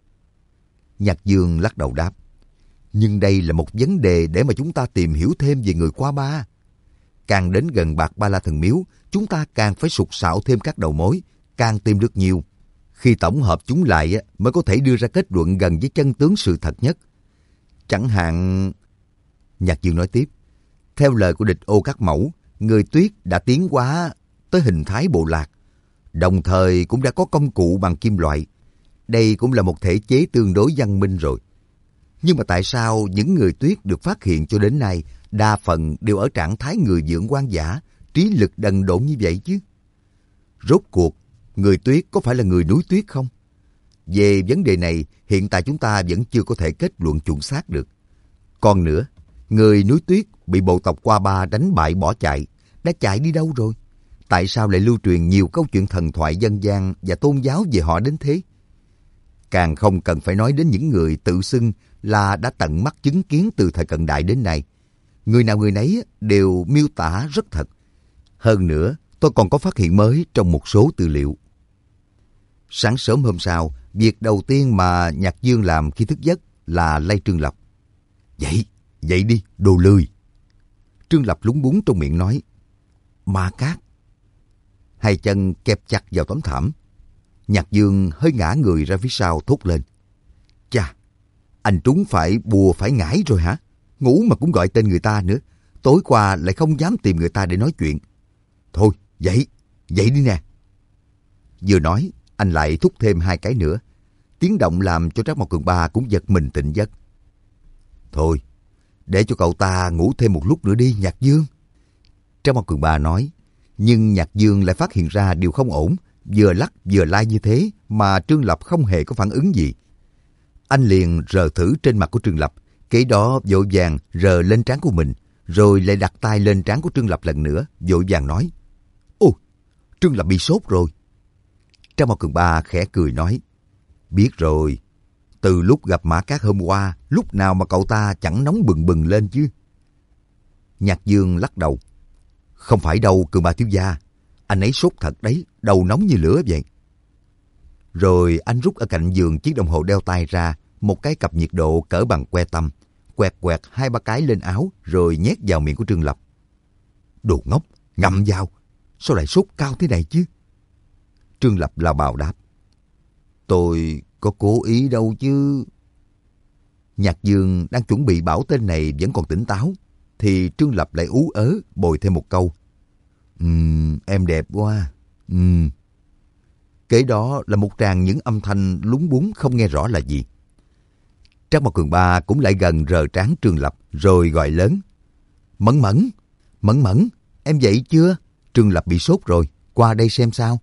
Nhạc Dương lắc đầu đáp: Nhưng đây là một vấn đề để mà chúng ta tìm hiểu thêm về người Qua Ba. Càng đến gần Bạc Ba La Thần Miếu, chúng ta càng phải sục sạo thêm các đầu mối, càng tìm được nhiều. Khi tổng hợp chúng lại mới có thể đưa ra kết luận gần với chân tướng sự thật nhất. Chẳng hạn... Nhạc Dương nói tiếp, theo lời của địch Ô Các Mẫu, người Tuyết đã tiến hóa tới hình thái bộ lạc, đồng thời cũng đã có công cụ bằng kim loại. Đây cũng là một thể chế tương đối văn minh rồi. Nhưng mà tại sao những người Tuyết được phát hiện cho đến nay đa phần đều ở trạng thái người dưỡng hoang dã, trí lực đần độn như vậy chứ? Rốt cuộc, người Tuyết có phải là người núi Tuyết không? Về vấn đề này, hiện tại chúng ta vẫn chưa có thể kết luận chuẩn xác được. Còn nữa, người núi Tuyết bị bộ tộc Qua Ba đánh bại bỏ chạy, đã chạy đi đâu rồi? Tại sao lại lưu truyền nhiều câu chuyện thần thoại dân gian và tôn giáo về họ đến thế? Càng không cần phải nói đến những người tự xưng là đã tận mắt chứng kiến từ thời cận đại đến nay. Người nào người nấy đều miêu tả rất thật. Hơn nữa, tôi còn có phát hiện mới trong một số tư liệu. Sáng sớm hôm sau, việc đầu tiên mà Nhạc Dương làm khi thức giấc là lay Trương Lập. Dậy đi, đồ lười. Trương Lập lúng búng trong miệng nói, Ma Cát. Hai chân kẹp chặt vào tấm thảm. Nhạc Dương hơi ngã người ra phía sau thốt lên. Chà, anh trúng phải bùa phải ngải rồi hả? Ngủ mà cũng gọi tên người ta nữa. Tối qua lại không dám tìm người ta để nói chuyện. Thôi, dậy đi nè. Vừa nói, anh lại thúc thêm 2 cái nữa. Tiếng động làm cho Trác Mộc Cường Ba cũng giật mình tỉnh giấc. Thôi, để cho cậu ta ngủ thêm một lúc nữa đi, Nhạc Dương. Trác Mộc Cường Ba nói, nhưng Nhạc Dương lại phát hiện ra điều không ổn. Vừa lắc vừa lai như thế mà Trương Lập không hề có phản ứng gì. Anh liền rờ thử trên mặt của Trương Lập, kế đó vội vàng rờ lên trán của mình, rồi lại đặt tay lên trán của Trương Lập lần nữa, vội vàng nói, ôi, Trương Lập bị sốt rồi. Trác Mộc Cường Ba khẽ cười nói, biết rồi, từ lúc gặp Mã Cát hôm qua, lúc nào mà cậu ta chẳng nóng bừng bừng lên chứ. Nhạc Dương lắc đầu, không phải đâu Cường Ba thiếu gia, anh ấy sốt thật đấy, đầu nóng như lửa vậy. Rồi anh rút ở cạnh giường chiếc đồng hồ đeo tay ra, một cái cặp nhiệt độ cỡ bằng que tăm, quẹt 2-3 cái lên áo rồi nhét vào miệng của Trương Lập. Đồ ngốc, ngậm vào, sao lại sốt cao thế này chứ? Trương Lập là bào đáp, tôi có cố ý đâu chứ. Nhạc Dương đang chuẩn bị bảo tên này vẫn còn tỉnh táo, thì Trương Lập lại ú ớ bồi thêm một câu. Em đẹp quá. Kế đó là một tràng những âm thanh lúng búng không nghe rõ là gì. Trác Mộc Cường Ba cũng lại gần rờ trán Trương Lập rồi gọi lớn. Mẫn, em dậy chưa? Trương Lập bị sốt rồi, qua đây xem sao.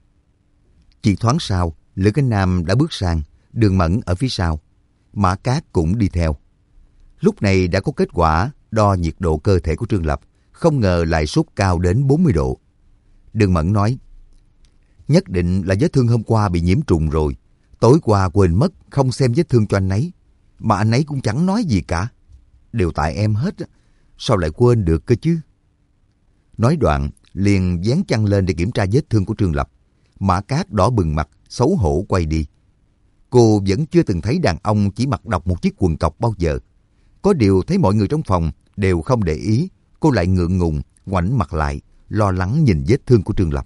Chỉ thoáng sau, Lữ Cánh Nam đã bước sang, Đường Mẫn ở phía sau. Mã Cát cũng đi theo. Lúc này đã có kết quả đo nhiệt độ cơ thể của Trương Lập, không ngờ lại sốt cao đến 40 độ. Đường Mẫn nói, nhất định là vết thương hôm qua bị nhiễm trùng rồi. Tối qua quên mất không xem vết thương cho anh ấy. Mà anh ấy cũng chẳng nói gì cả. Đều tại em hết. Sao lại quên được cơ chứ? Nói đoạn, liền vén chăn lên để kiểm tra vết thương của Trương Lập. Mã Cát đỏ bừng mặt, xấu hổ quay đi. Cô vẫn chưa từng thấy đàn ông chỉ mặc độc một chiếc quần cộc bao giờ. Có điều thấy mọi người trong phòng đều không để ý, cô lại ngượng ngùng, ngoảnh mặt lại, lo lắng nhìn vết thương của Trương Lập.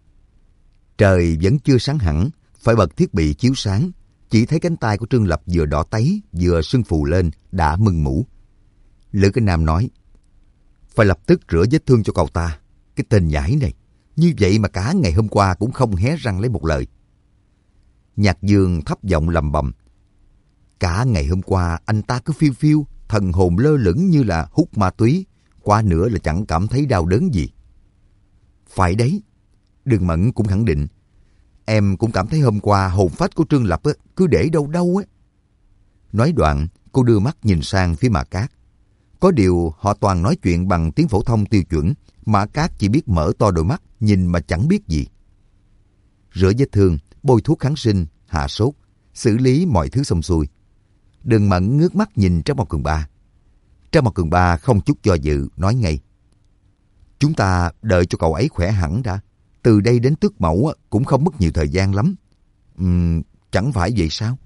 Trời vẫn chưa sáng hẳn, phải bật thiết bị chiếu sáng. Chỉ thấy cánh tay của Trương Lập vừa đỏ tấy, vừa sưng phù lên, đã mưng mủ. Lữ Cánh Nam nói, phải lập tức rửa vết thương cho cậu ta. Cái tên nhãi này, như vậy mà cả ngày hôm qua cũng không hé răng lấy một lời. Nhạc Dương thấp giọng lầm bầm, cả ngày hôm qua anh ta cứ phiêu phiêu, thần hồn lơ lửng như là hút ma túy, qua nữa là chẳng cảm thấy đau đớn gì. Phải đấy, Đường Mẫn cũng khẳng định, em cũng cảm thấy hôm qua hồn phách của Trương Lập cứ để đâu đâu á. Nói đoạn, cô đưa mắt nhìn sang phía Mã Cát. Có điều họ toàn nói chuyện bằng tiếng phổ thông tiêu chuẩn, Mã Cát chỉ biết mở to đôi mắt, nhìn mà chẳng biết gì. Rửa vết thương, bôi thuốc kháng sinh, hạ sốt, xử lý mọi thứ xong xuôi. Đường Mẫn ngước mắt nhìn Trác Mộc Cường Ba. Trác Mộc Cường Ba không chút do dự, nói ngay, chúng ta đợi cho cậu ấy khỏe hẳn đã. Từ đây đến Tước Mẫu cũng không mất nhiều thời gian lắm. Chẳng phải vậy sao?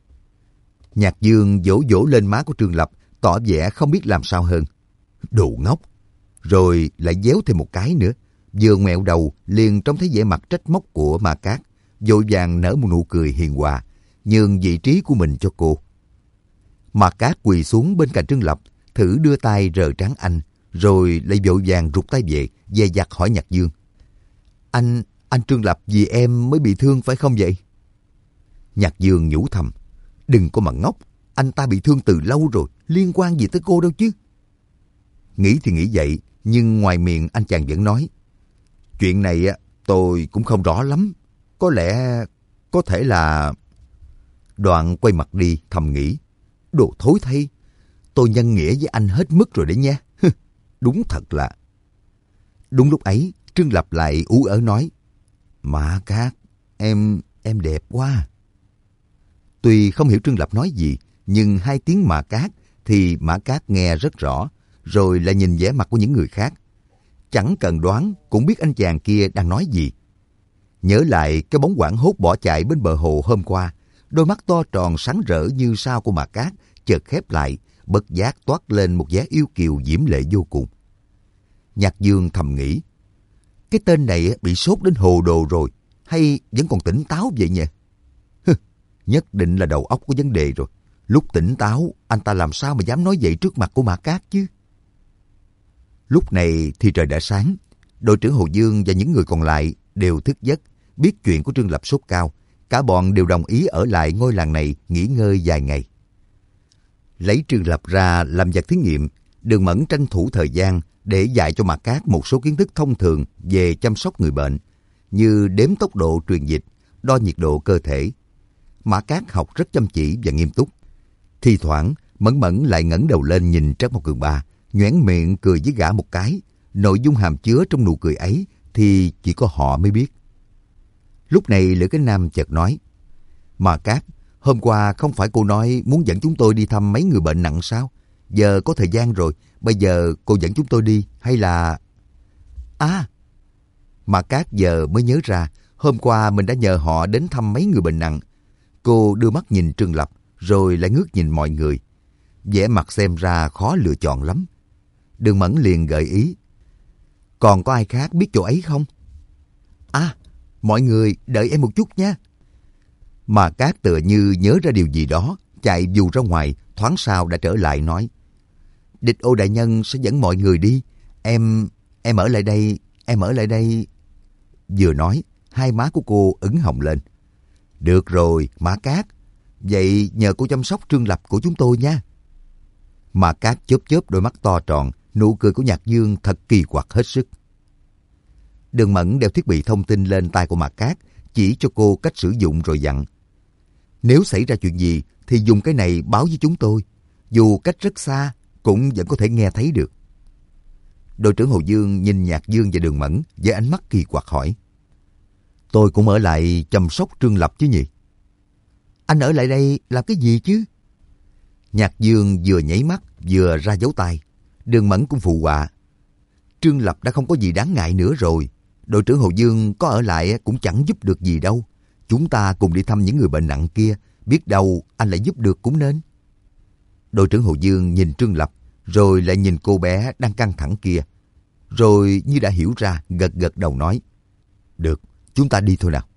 Nhạc Dương vỗ vỗ lên má của Trương Lập, tỏ vẻ không biết làm sao hơn. Đồ ngốc! Rồi lại déo thêm một cái nữa. vừa ngoẹo đầu liền trông thấy vẻ mặt trách móc của Ma Cát, vội vàng nở một nụ cười hiền hòa, nhường vị trí của mình cho cô. Ma Cát quỳ xuống bên cạnh Trương Lập, thử đưa tay rờ trán anh, rồi lại vội vàng rụt tay về, dè dặt hỏi Nhạc Dương. Anh Trương Lập vì em mới bị thương phải không vậy? Nhạc Dương nhủ thầm, đừng có mà ngốc, anh ta bị thương từ lâu rồi, liên quan gì tới cô đâu chứ. Nghĩ thì nghĩ vậy, nhưng ngoài miệng anh chàng vẫn nói, chuyện này tôi cũng không rõ lắm, có thể là... Đoạn quay mặt đi thầm nghĩ, đồ thối thay, tôi nhân nghĩa với anh hết mức rồi đấy nha. Đúng thật là... Đúng lúc ấy, Trương Lập lại ú ớ nói, Ma Cát, em đẹp quá. Tuy không hiểu Trương Lập nói gì, nhưng hai tiếng Ma Cát thì Ma Cát nghe rất rõ, rồi lại nhìn vẻ mặt của những người khác. Chẳng cần đoán cũng biết anh chàng kia đang nói gì. Nhớ lại cái bóng hoảng hốt bỏ chạy bên bờ hồ hôm qua, đôi mắt to tròn sáng rỡ như sao của Ma Cát chợt khép lại, bất giác toát lên một vẻ yêu kiều diễm lệ vô cùng. Nhạc Dương thầm nghĩ, cái tên này bị sốt đến hồ đồ rồi, hay vẫn còn tỉnh táo vậy nhỉ? Nhất định là đầu óc có vấn đề rồi. Lúc tỉnh táo, anh ta làm sao mà dám nói vậy trước mặt của Ma Cát chứ? Lúc này thì trời đã sáng. Đội trưởng Hồ Dương và những người còn lại đều thức giấc, biết chuyện của Trương Lập sốt cao. Cả bọn đều đồng ý ở lại ngôi làng này nghỉ ngơi vài ngày. Lấy Trương Lập ra làm vật thí nghiệm, Đường Mẫn tranh thủ thời gian để dạy cho Ma Cát một số kiến thức thông thường về chăm sóc người bệnh, như đếm tốc độ truyền dịch, đo nhiệt độ cơ thể. Ma Cát học rất chăm chỉ và nghiêm túc. Thi thoảng, Mẫn Mẫn lại ngẩng đầu lên nhìn Trác Mộc Cường Ba, nhoẻn miệng cười với gã một cái. Nội dung hàm chứa trong nụ cười ấy thì chỉ có họ mới biết. Lúc này Lữ Cái Nam chợt nói, Ma Cát, hôm qua không phải cô nói muốn dẫn chúng tôi đi thăm mấy người bệnh nặng sao? Giờ có thời gian rồi, bây giờ cô dẫn chúng tôi đi hay là... Ma Cát giờ mới nhớ ra, hôm qua mình đã nhờ họ đến thăm mấy người bệnh nặng. Cô đưa mắt nhìn Trương Lập, rồi lại ngước nhìn mọi người. Vẻ mặt xem ra khó lựa chọn lắm. Đường Mẫn liền gợi ý, còn có ai khác biết chỗ ấy không? Mọi người đợi em một chút nha. Ma Cát tựa như nhớ ra điều gì đó, chạy vù ra ngoài, thoáng sau đã trở lại nói, Địch Ô đại nhân sẽ dẫn mọi người đi. Em ở lại đây. Vừa nói, hai má của cô ửng hồng lên. Được rồi, Ma Cát, vậy nhờ cô chăm sóc Trương Lập của chúng tôi nha. Ma Cát chớp chớp đôi mắt to tròn, nụ cười của Nhạc Dương thật kỳ quặc hết sức. Đường Mẫn đeo thiết bị thông tin lên tay của Ma Cát, chỉ cho cô cách sử dụng rồi dặn, nếu xảy ra chuyện gì thì dùng cái này báo với chúng tôi, dù cách rất xa cũng vẫn có thể nghe thấy được. Đội trưởng Hồ Dương nhìn Nhạc Dương và Đường Mẫn với ánh mắt kỳ quặc hỏi, tôi cũng ở lại chăm sóc Trương Lập chứ nhỉ? Anh ở lại đây làm cái gì chứ? Nhạc Dương vừa nháy mắt vừa ra dấu tay. Đường Mẫn cũng phụ họa, Trương Lập đã không có gì đáng ngại nữa rồi. Đội trưởng Hồ Dương có ở lại cũng chẳng giúp được gì đâu. Chúng ta cùng đi thăm những người bệnh nặng kia, biết đâu anh lại giúp được cũng nên. Đội trưởng Hồ Dương nhìn Trương Lập, rồi lại nhìn cô bé đang căng thẳng kia. Rồi như đã hiểu ra, gật gật đầu nói, được, chúng ta đi thôi nào.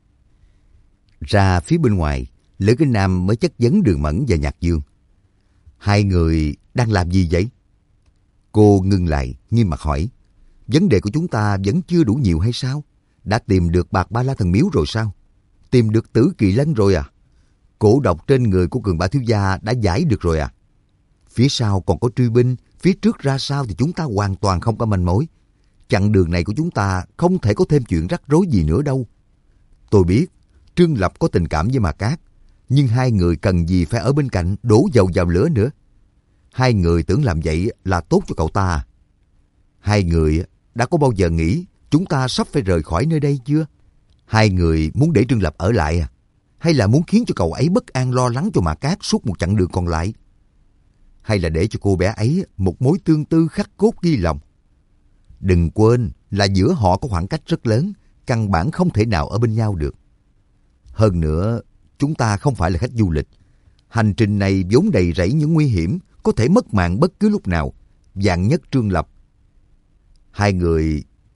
Ra phía bên ngoài, Lữ Cái Nam mới chất vấn Đường Mẫn và Nhạc Dương. Hai người đang làm gì vậy? Cô ngưng lại, nghiêm mặt hỏi, vấn đề của chúng ta vẫn chưa đủ nhiều hay sao? Đã tìm được bạc Ba La Thần Miếu rồi sao? Tìm được Tử Kỳ Lân rồi à? Cổ độc trên người của Cường Ba thiếu gia đã giải được rồi à? Phía sau còn có truy binh, phía trước ra sao thì chúng ta hoàn toàn không có manh mối. Chặng đường này của chúng ta không thể có thêm chuyện rắc rối gì nữa đâu. Tôi biết Trương Lập có tình cảm với Ma Cát, nhưng hai người cần gì phải ở bên cạnh đổ dầu vào lửa nữa. Hai người tưởng làm vậy là tốt cho cậu ta à? Hai người đã có bao giờ nghĩ chúng ta sắp phải rời khỏi nơi đây chưa? Hai người muốn để Trương Lập ở lại à? Hay là muốn khiến cho cậu ấy bất an lo lắng cho Ma Cát suốt một chặng đường còn lại? Hay là để cho cô bé ấy một mối tương tư khắc cốt ghi lòng? Đừng quên là giữa họ có khoảng cách rất lớn, căn bản không thể nào ở bên nhau được. Hơn nữa, chúng ta không phải là khách du lịch. Hành trình này vốn đầy rẫy những nguy hiểm, có thể mất mạng bất cứ lúc nào, vạn nhất Trương Lập. Hai người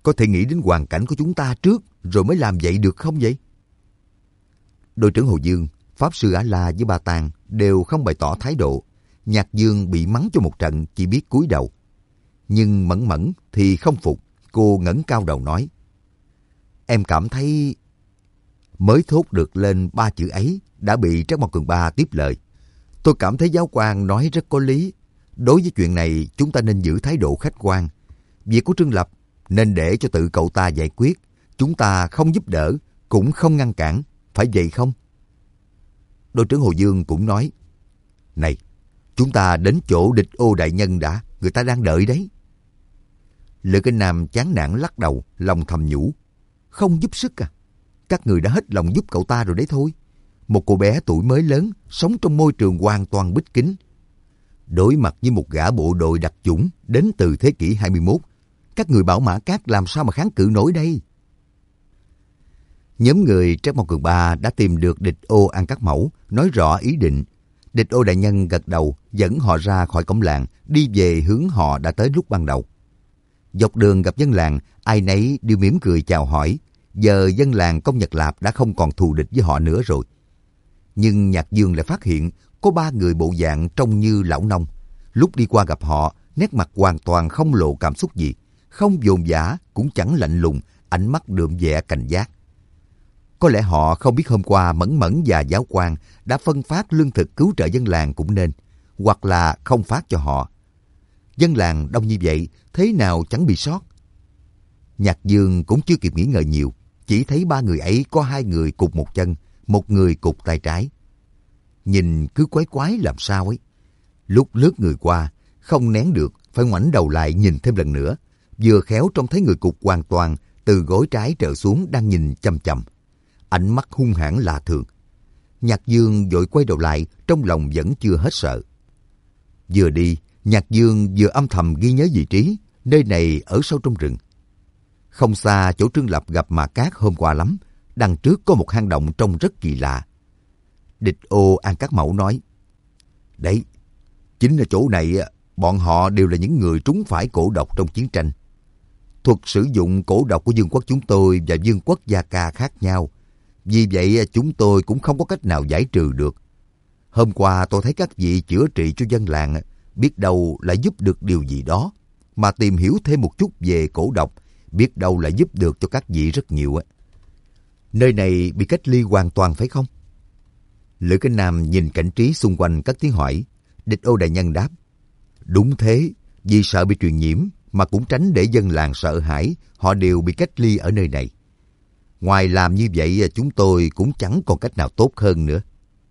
có thể nghĩ đến hoàn cảnh của chúng ta trước rồi mới làm vậy được không vậy? Đội trưởng Hồ Dương, Pháp Sư Ả La với Ba Tàng đều không bày tỏ thái độ. Nhạc Dương bị mắng cho một trận chỉ biết cúi đầu. Nhưng Mẫn Mẫn thì không phục, cô ngẩng cao đầu nói. Em cảm thấy... Mới thốt được lên 3 chữ ấy đã bị Trác Mộc Cường Ba tiếp lời. Tôi cảm thấy giáo quan nói rất có lý. Đối với chuyện này chúng ta nên giữ thái độ khách quan. Việc của Trương Lập nên để cho tự cậu ta giải quyết. Chúng ta không giúp đỡ, cũng không ngăn cản. Phải vậy không? Đội trưởng Hồ Dương cũng nói. Này, chúng ta đến chỗ Địch Ô đại nhân đã. Người ta đang đợi đấy. Lữ Kinh Nam chán nản lắc đầu, lòng thầm nhủ. Không giúp sức à? Các người đã hết lòng giúp cậu ta rồi đấy thôi. Một cô bé tuổi mới lớn, sống trong môi trường hoàn toàn bích kính. Đối mặt với một gã bộ đội đặc chủng đến từ thế kỷ 21, các người bảo Mã Cát làm sao mà kháng cự nổi đây? Nhóm người Trác Mộc Cường Ba đã tìm được Địch Ô An Cát Mẫu, nói rõ ý định. Địch Ô đại nhân gật đầu, dẫn họ ra khỏi cổng làng, đi về hướng họ đã tới lúc ban đầu. Dọc đường gặp dân làng, ai nấy đều mỉm cười chào hỏi. Giờ dân làng Công Nhật Lạp đã không còn thù địch với họ nữa rồi. Nhưng Nhạc Dương lại phát hiện có 3 người bộ dạng trông như lão nông. Lúc đi qua gặp họ, nét mặt hoàn toàn không lộ cảm xúc gì, không vồn vã cũng chẳng lạnh lùng, ánh mắt đượm vẻ cảnh giác. Có lẽ họ không biết hôm qua Mẫn Mẫn và giáo quan đã phân phát lương thực cứu trợ dân làng cũng nên, hoặc là không phát cho họ. Dân làng đông như vậy, thế nào chẳng bị sót. Nhạc Dương cũng chưa kịp nghĩ ngợi nhiều, chỉ thấy 3 người ấy có 2 người cụt một chân, một người cụt tay trái. Nhìn cứ quái quái làm sao ấy. Lúc lướt người qua, không nén được, phải ngoảnh đầu lại nhìn thêm lần nữa. Vừa khéo trông thấy người cụt hoàn toàn, từ gối trái trở xuống đang nhìn chằm chằm. Ánh mắt hung hãn lạ thường. Nhạc Dương vội quay đầu lại, trong lòng vẫn chưa hết sợ. Vừa đi, Nhạc Dương vừa âm thầm ghi nhớ vị trí, nơi này ở sâu trong rừng. Không xa chỗ Trương Lập gặp Mã Cát hôm qua lắm, đằng trước có một hang động trông rất kỳ lạ. Địch Ô An Cát Mẫu nói, đấy, chính ở chỗ này bọn họ đều là những người trúng phải cổ độc trong chiến tranh. Thuật sử dụng cổ độc của vương quốc chúng tôi và vương quốc Gia Ca khác nhau, vì vậy chúng tôi cũng không có cách nào giải trừ được. Hôm qua tôi thấy các vị chữa trị cho dân làng, biết đâu lại giúp được điều gì đó, mà tìm hiểu thêm một chút về cổ độc, biết đâu lại giúp được cho các vị rất nhiều. Nơi này bị cách ly hoàn toàn phải không? Lữ Kinh Nam nhìn cảnh trí xung quanh cất tiếng hỏi. Địch Ô đại nhân đáp, đúng thế, vì sợ bị truyền nhiễm mà cũng tránh để dân làng sợ hãi, họ đều bị cách ly ở nơi này. Ngoài làm như vậy chúng tôi cũng chẳng còn cách nào tốt hơn nữa.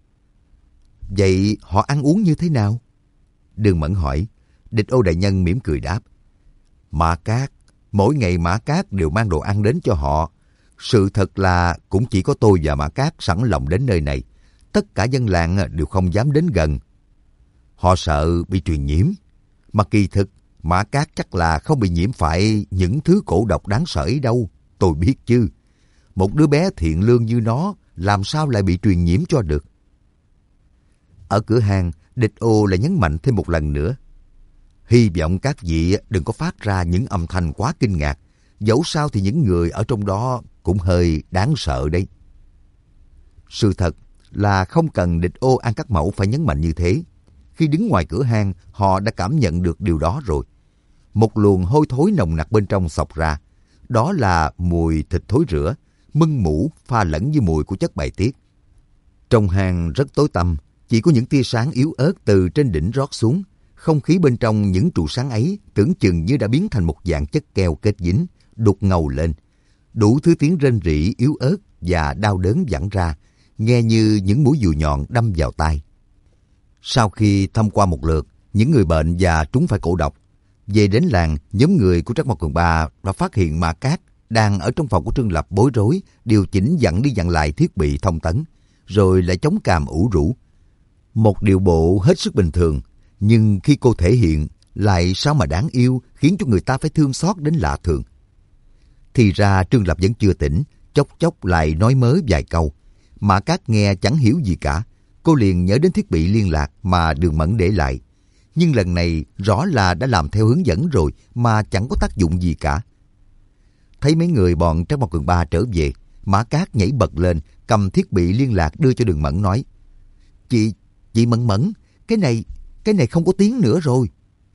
Vậy họ ăn uống như thế nào? Đường Mẫn hỏi. Địch Ô đại nhân mỉm cười đáp, Mã Cát, mỗi ngày Mã Cát đều mang đồ ăn đến cho họ. Sự thật là cũng chỉ có tôi và Mã Cát sẵn lòng đến nơi này. Tất cả dân làng đều không dám đến gần. Họ sợ bị truyền nhiễm. Mà kỳ thực, Mã Cát chắc là không bị nhiễm phải những thứ cổ độc đáng sợ ấy đâu. Tôi biết chứ. Một đứa bé thiện lương như nó, làm sao lại bị truyền nhiễm cho được? Ở cửa hàng, Địch Ô lại nhấn mạnh thêm một lần nữa. Hy vọng các vị đừng có phát ra những âm thanh quá kinh ngạc. Dẫu sao thì những người ở trong đó cũng hơi đáng sợ đấy. Sự thật là không cần Địch Ô An Cát Mẫu phải nhấn mạnh như thế. Khi đứng ngoài cửa hang, họ đã cảm nhận được điều đó rồi. Một luồng hôi thối nồng nặc bên trong xộc ra. Đó là mùi thịt thối rữa, mưng mủ pha lẫn với mùi của chất bài tiết. Trong hang rất tối tăm, chỉ có những tia sáng yếu ớt từ trên đỉnh rót xuống. Không khí bên trong những trụ sáng ấy tưởng chừng như đã biến thành một dạng chất keo kết dính, đục ngầu lên. Đủ thứ tiếng rên rỉ yếu ớt và đau đớn vẳng ra, nghe như những mũi dùi nhọn đâm vào tai. Sau khi thăm qua một lượt, những người bệnh và trúng phải cổ độc, về đến làng, nhóm người của Trác Mộc Cường Ba đã phát hiện Mã Cát đang ở trong phòng của Trương Lập bối rối, điều chỉnh dặn đi dặn lại thiết bị thông tấn, rồi lại chống cằm ủ rũ. Một điệu bộ hết sức bình thường, nhưng khi cô thể hiện lại sao mà đáng yêu, khiến cho người ta phải thương xót đến lạ thường. Thì ra Trương Lập vẫn chưa tỉnh, chốc chốc lại nói mớ vài câu. Mã Cát nghe chẳng hiểu gì cả, cô liền nhớ đến thiết bị liên lạc mà Đường Mẫn để lại. Nhưng lần này rõ là đã làm theo hướng dẫn rồi mà chẳng có tác dụng gì cả. Thấy mấy người bọn Trác Mao Cường Ba trở về, Mã Cát nhảy bật lên, cầm thiết bị liên lạc đưa cho Đường Mẫn nói: Chị Mẫn Mẫn, cái này không có tiếng nữa rồi.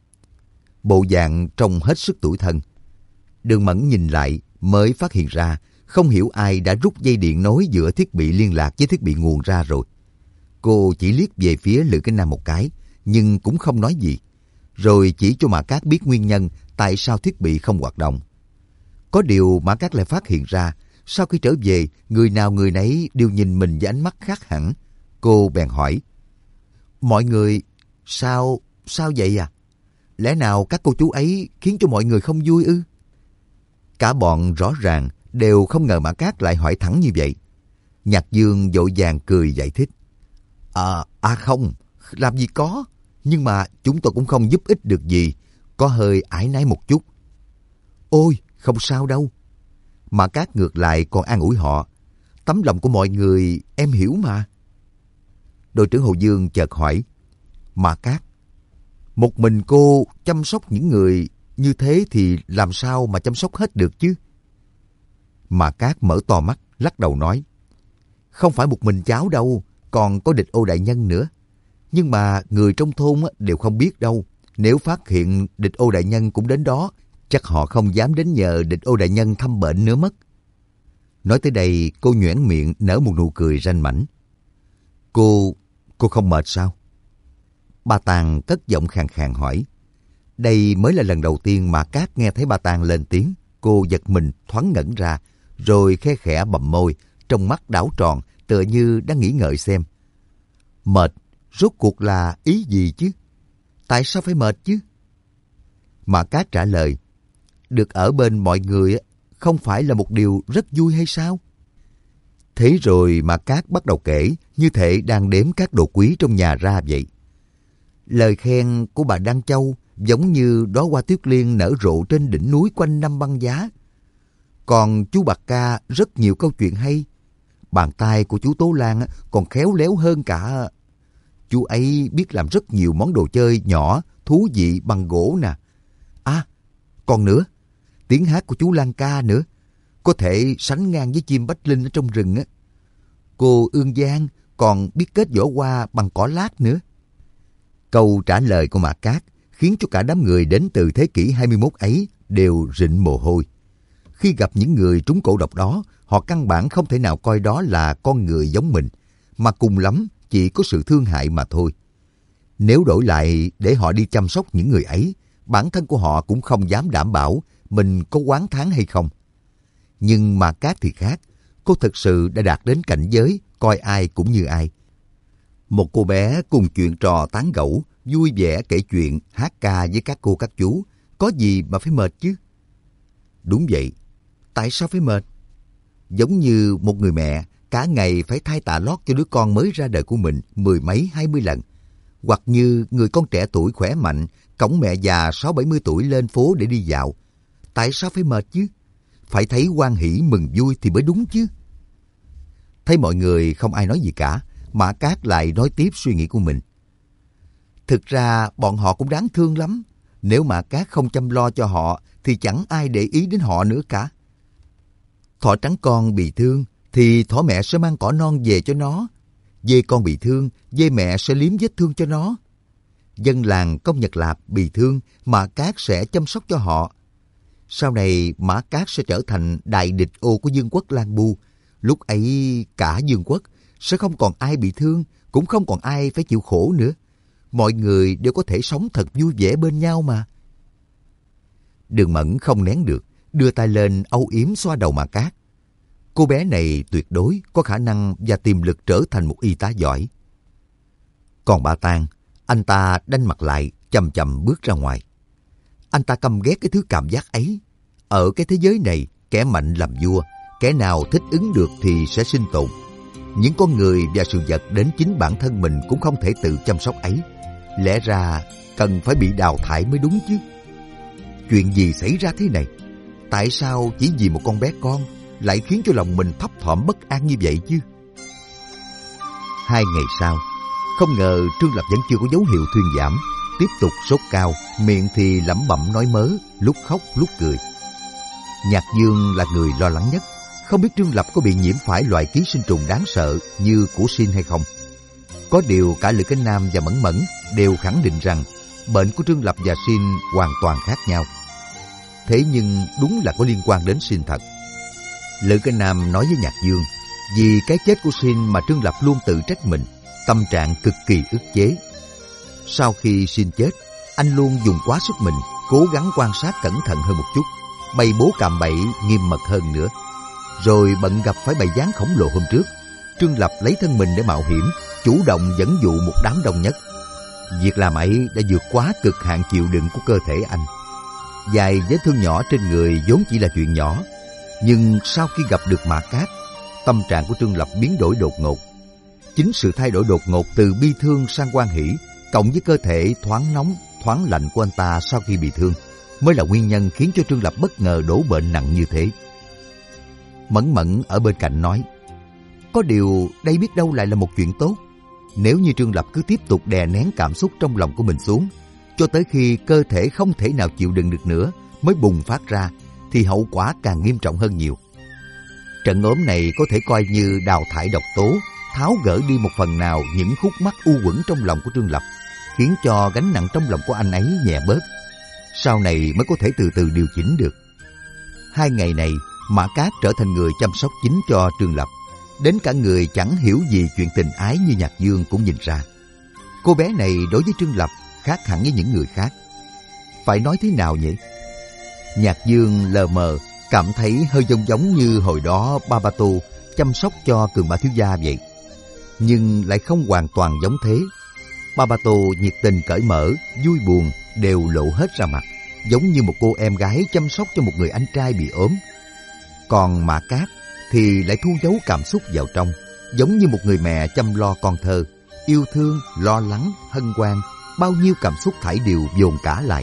Bộ dạng trông hết sức tủi thân. Đường Mẫn nhìn lại mới phát hiện ra không hiểu ai đã rút dây điện nối giữa thiết bị liên lạc với thiết bị nguồn ra rồi. Cô chỉ liếc về phía Lữ Kính Nam một cái, nhưng cũng không nói gì, rồi chỉ cho Mã Cát biết nguyên nhân tại sao thiết bị không hoạt động. Có điều Mã Cát lại phát hiện ra, sau khi trở về, người nào người nấy đều nhìn mình với ánh mắt khác hẳn. Cô bèn hỏi: Mọi người, sao vậy à? Lẽ nào các cô chú ấy khiến cho mọi người không vui ư? Cả bọn rõ ràng đều không ngờ Mã Cát lại hỏi thẳng như vậy. Nhạc Dương vội vàng cười giải thích: Không, làm gì có. Nhưng mà chúng tôi cũng không giúp ích được gì, có hơi áy náy một chút. Ôi, không sao đâu. Mã Cát ngược lại còn an ủi họ: Tấm lòng của mọi người em hiểu mà. Đội trưởng Hồ Dương chợt hỏi: Mã Cát, một mình cô chăm sóc những người như thế thì làm sao mà chăm sóc hết được chứ? Mã Cát mở to mắt, lắc đầu nói: Không phải một mình cháu đâu, còn có Địch Ô đại nhân nữa. Nhưng mà người trong thôn đều không biết đâu. Nếu phát hiện Địch Ô đại nhân cũng đến đó, chắc họ không dám đến nhờ Địch Ô đại nhân thăm bệnh nữa mất. Nói tới đây, cô nhoẻn miệng nở một nụ cười ranh mãnh. Cô không mệt sao? Ba Tàng cất giọng khàn khàn hỏi. Đây mới là lần đầu tiên mà Cát nghe thấy Ba Tàng lên tiếng. Cô giật mình thoáng ngẩn ra, rồi khe khẽ bậm môi, trong mắt đảo tròn, tựa như đang nghĩ ngợi xem. Mệt, rốt cuộc là ý gì chứ? Tại sao phải mệt chứ? Mà Cát trả lời: Được ở bên mọi người không phải là một điều rất vui hay sao? Thế rồi mà Cát bắt đầu kể, như thể đang đếm các đồ quý trong nhà ra vậy. Lời khen của bà Đăng Châu giống như đóa hoa tuyết liên nở rộ trên đỉnh núi quanh năm băng giá. Còn chú Bạc Ca rất nhiều câu chuyện hay. Bàn tay của chú Tố Lan còn khéo léo hơn cả. Chú ấy biết làm rất nhiều món đồ chơi nhỏ, thú vị bằng gỗ nè. Còn nữa, tiếng hát của chú Lan Ca nữa, có thể sánh ngang với chim bách linh ở trong rừng á. Cô Ương Giang còn biết kết vỏ hoa bằng cỏ lát nữa. Câu trả lời của Mã Cát khiến cho cả đám người đến từ thế kỷ 21 ấy đều rịn mồ hôi. Khi gặp những người trúng cổ độc đó, họ căn bản không thể nào coi đó là con người giống mình, mà cùng lắm chỉ có sự thương hại mà thôi. Nếu đổi lại để họ đi chăm sóc những người ấy, bản thân của họ cũng không dám đảm bảo mình có oán thán hay không. Nhưng Mã Cát thì khác, cô thực sự đã đạt đến cảnh giới coi ai cũng như ai. Một cô bé cùng chuyện trò tán gẫu, vui vẻ kể chuyện, hát ca với các cô các chú, có gì mà phải mệt chứ? Đúng vậy, tại sao phải mệt? Giống như một người mẹ cả ngày phải thay tà lót cho đứa con mới ra đời của mình 10 mấy 20 lần. Hoặc như người con trẻ tuổi khỏe mạnh cõng mẹ già 60-70 tuổi lên phố để đi dạo. Tại sao phải mệt chứ? Phải thấy hoan hỉ mừng vui thì mới đúng chứ. Thấy mọi người không ai nói gì cả, Mã Cát lại nói tiếp suy nghĩ của mình. Thực ra bọn họ cũng đáng thương lắm. Nếu Mã Cát không chăm lo cho họ thì chẳng ai để ý đến họ nữa cả. Thỏ trắng con bị thương thì thỏ mẹ sẽ mang cỏ non về cho nó. Dê con bị thương, dê mẹ sẽ liếm vết thương cho nó. Dân làng Công Nhật Lạp bị thương, Mã Cát sẽ chăm sóc cho họ. Sau này Mã Cát sẽ trở thành đại địch ô của vương quốc Lan Bu. Lúc ấy cả vương quốc sẽ không còn ai bị thương, cũng không còn ai phải chịu khổ nữa. Mọi người đều có thể sống thật vui vẻ bên nhau mà. Đường Mẫn không nén được, đưa tay lên âu yếm xoa đầu Mã Cát. Cô bé này tuyệt đối có khả năng và tiềm lực trở thành một y tá giỏi. Còn Ba Tang, anh ta đanh mặt lại, chậm chậm bước ra ngoài. Anh ta căm ghét cái thứ cảm giác ấy. Ở cái thế giới này, kẻ mạnh làm vua, kẻ nào thích ứng được thì sẽ sinh tồn. Những con người và sự vật đến chính bản thân mình cũng không thể tự chăm sóc ấy. Lẽ ra cần phải bị đào thải mới đúng chứ. Chuyện gì xảy ra thế này? Tại sao chỉ vì một con bé con lại khiến cho lòng mình thấp thỏm bất an như vậy chứ? 2 ngày sau, không ngờ Trương Lập vẫn chưa có dấu hiệu thuyên giảm, tiếp tục sốt cao, miệng thì lẩm bẩm nói mớ, lúc khóc lúc cười. Nhạc Dương là người lo lắng nhất, không biết Trương Lập có bị nhiễm phải loại ký sinh trùng đáng sợ như của Xin hay không. Có điều cả Lữ Cảnh Nam và Mẫn Mẫn đều khẳng định rằng bệnh của Trương Lập và Xin hoàn toàn khác nhau. Thế nhưng đúng là có liên quan đến Xin thật. Lữ Cảnh Nam nói với Nhạc Dương, vì cái chết của Xin mà Trương Lập luôn tự trách mình, tâm trạng cực kỳ ức chế. Sau khi Xin chết, anh luôn dùng quá sức mình, cố gắng quan sát cẩn thận hơn một chút, bày bố cạm bậy nghiêm mật hơn nữa. Rồi bận gặp phải bầy gián khổng lồ hôm trước, Trương Lập lấy thân mình để mạo hiểm, chủ động dẫn dụ một đám đông nhất. Việc làm ấy đã vượt quá cực hạn chịu đựng của cơ thể anh. Vài vết thương nhỏ trên người vốn chỉ là chuyện nhỏ, nhưng sau khi gặp được Mã Cát, tâm trạng của Trương Lập biến đổi đột ngột. Chính sự thay đổi đột ngột từ bi thương sang hoan hỉ, cộng với cơ thể thoáng nóng, thoáng lạnh của anh ta sau khi bị thương, mới là nguyên nhân khiến cho Trương Lập bất ngờ đổ bệnh nặng như thế. Mẫn Mẫn ở bên cạnh nói, có điều đây biết đâu lại là một chuyện tốt. Nếu như Trương Lập cứ tiếp tục đè nén cảm xúc trong lòng của mình xuống, cho tới khi cơ thể không thể nào chịu đựng được nữa mới bùng phát ra, thì hậu quả càng nghiêm trọng hơn nhiều. Trận ốm này có thể coi như đào thải độc tố, tháo gỡ đi một phần nào những khúc mắc u uẩn trong lòng của Trương Lập, khiến cho gánh nặng trong lòng của anh ấy nhẹ bớt. Sau này mới có thể từ từ điều chỉnh được. 2 ngày này, Mã Cát trở thành người chăm sóc chính cho Trương Lập. Đến cả người chẳng hiểu gì chuyện tình ái như Nhạc Dương cũng nhìn ra. Cô bé này đối với Trương Lập khác hẳn với những người khác. Phải nói thế nào nhỉ? Nhạc Dương lờ mờ cảm thấy hơi giống như hồi đó Babato chăm sóc cho Cường Ba thiếu gia vậy. Nhưng lại không hoàn toàn giống thế. Babato nhiệt tình cởi mở, vui buồn đều lộ hết ra mặt, giống như một cô em gái chăm sóc cho một người anh trai bị ốm. Còn Mã Cát thì lại thu giấu cảm xúc vào trong, giống như một người mẹ chăm lo con thơ, yêu thương, lo lắng, hân hoan, bao nhiêu cảm xúc thảy đều dồn cả lại.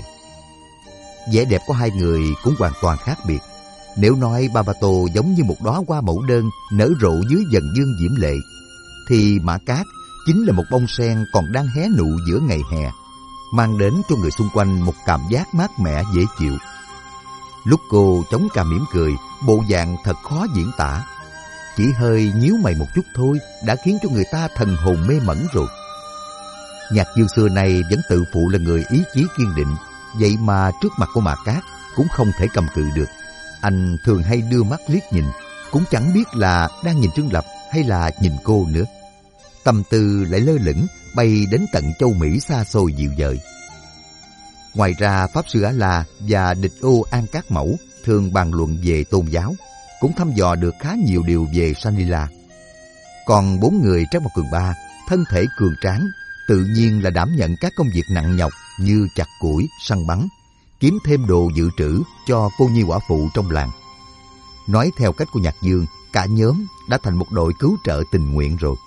Vẻ đẹp của hai người cũng hoàn toàn khác biệt. Nếu nói Babato giống như một đóa hoa mẫu đơn nở rộ dưới dần dương diễm lệ, thì Mã Cát chính là một bông sen còn đang hé nụ giữa ngày hè, mang đến cho người xung quanh một cảm giác mát mẻ dễ chịu. Lúc cô chống cằm mỉm cười, bộ dạng thật khó diễn tả. Chỉ hơi nhíu mày một chút thôi đã khiến cho người ta thần hồn mê mẩn rồi. Nhạc Dương xưa nay vẫn tự phụ là người ý chí kiên định, vậy mà trước mặt của Mã Cát cũng không thể cầm cự được. Anh thường hay đưa mắt liếc nhìn, cũng chẳng biết là đang nhìn Trương Lập hay là nhìn cô nữa. Tâm tư lại lơ lửng bay đến tận châu Mỹ xa xôi dịu dời. Ngoài ra, Pháp Sư A-La và Địch Ô An Cát Mẫu thường bàn luận về tôn giáo, cũng thăm dò được khá nhiều điều về Sanila. Còn 4 người trong một Cường Ba, thân thể cường tráng, tự nhiên là đảm nhận các công việc nặng nhọc như chặt củi, săn bắn, kiếm thêm đồ dự trữ cho cô nhi quả phụ trong làng. Nói theo cách của Nhạc Dương, cả nhóm đã thành một đội cứu trợ tình nguyện rồi.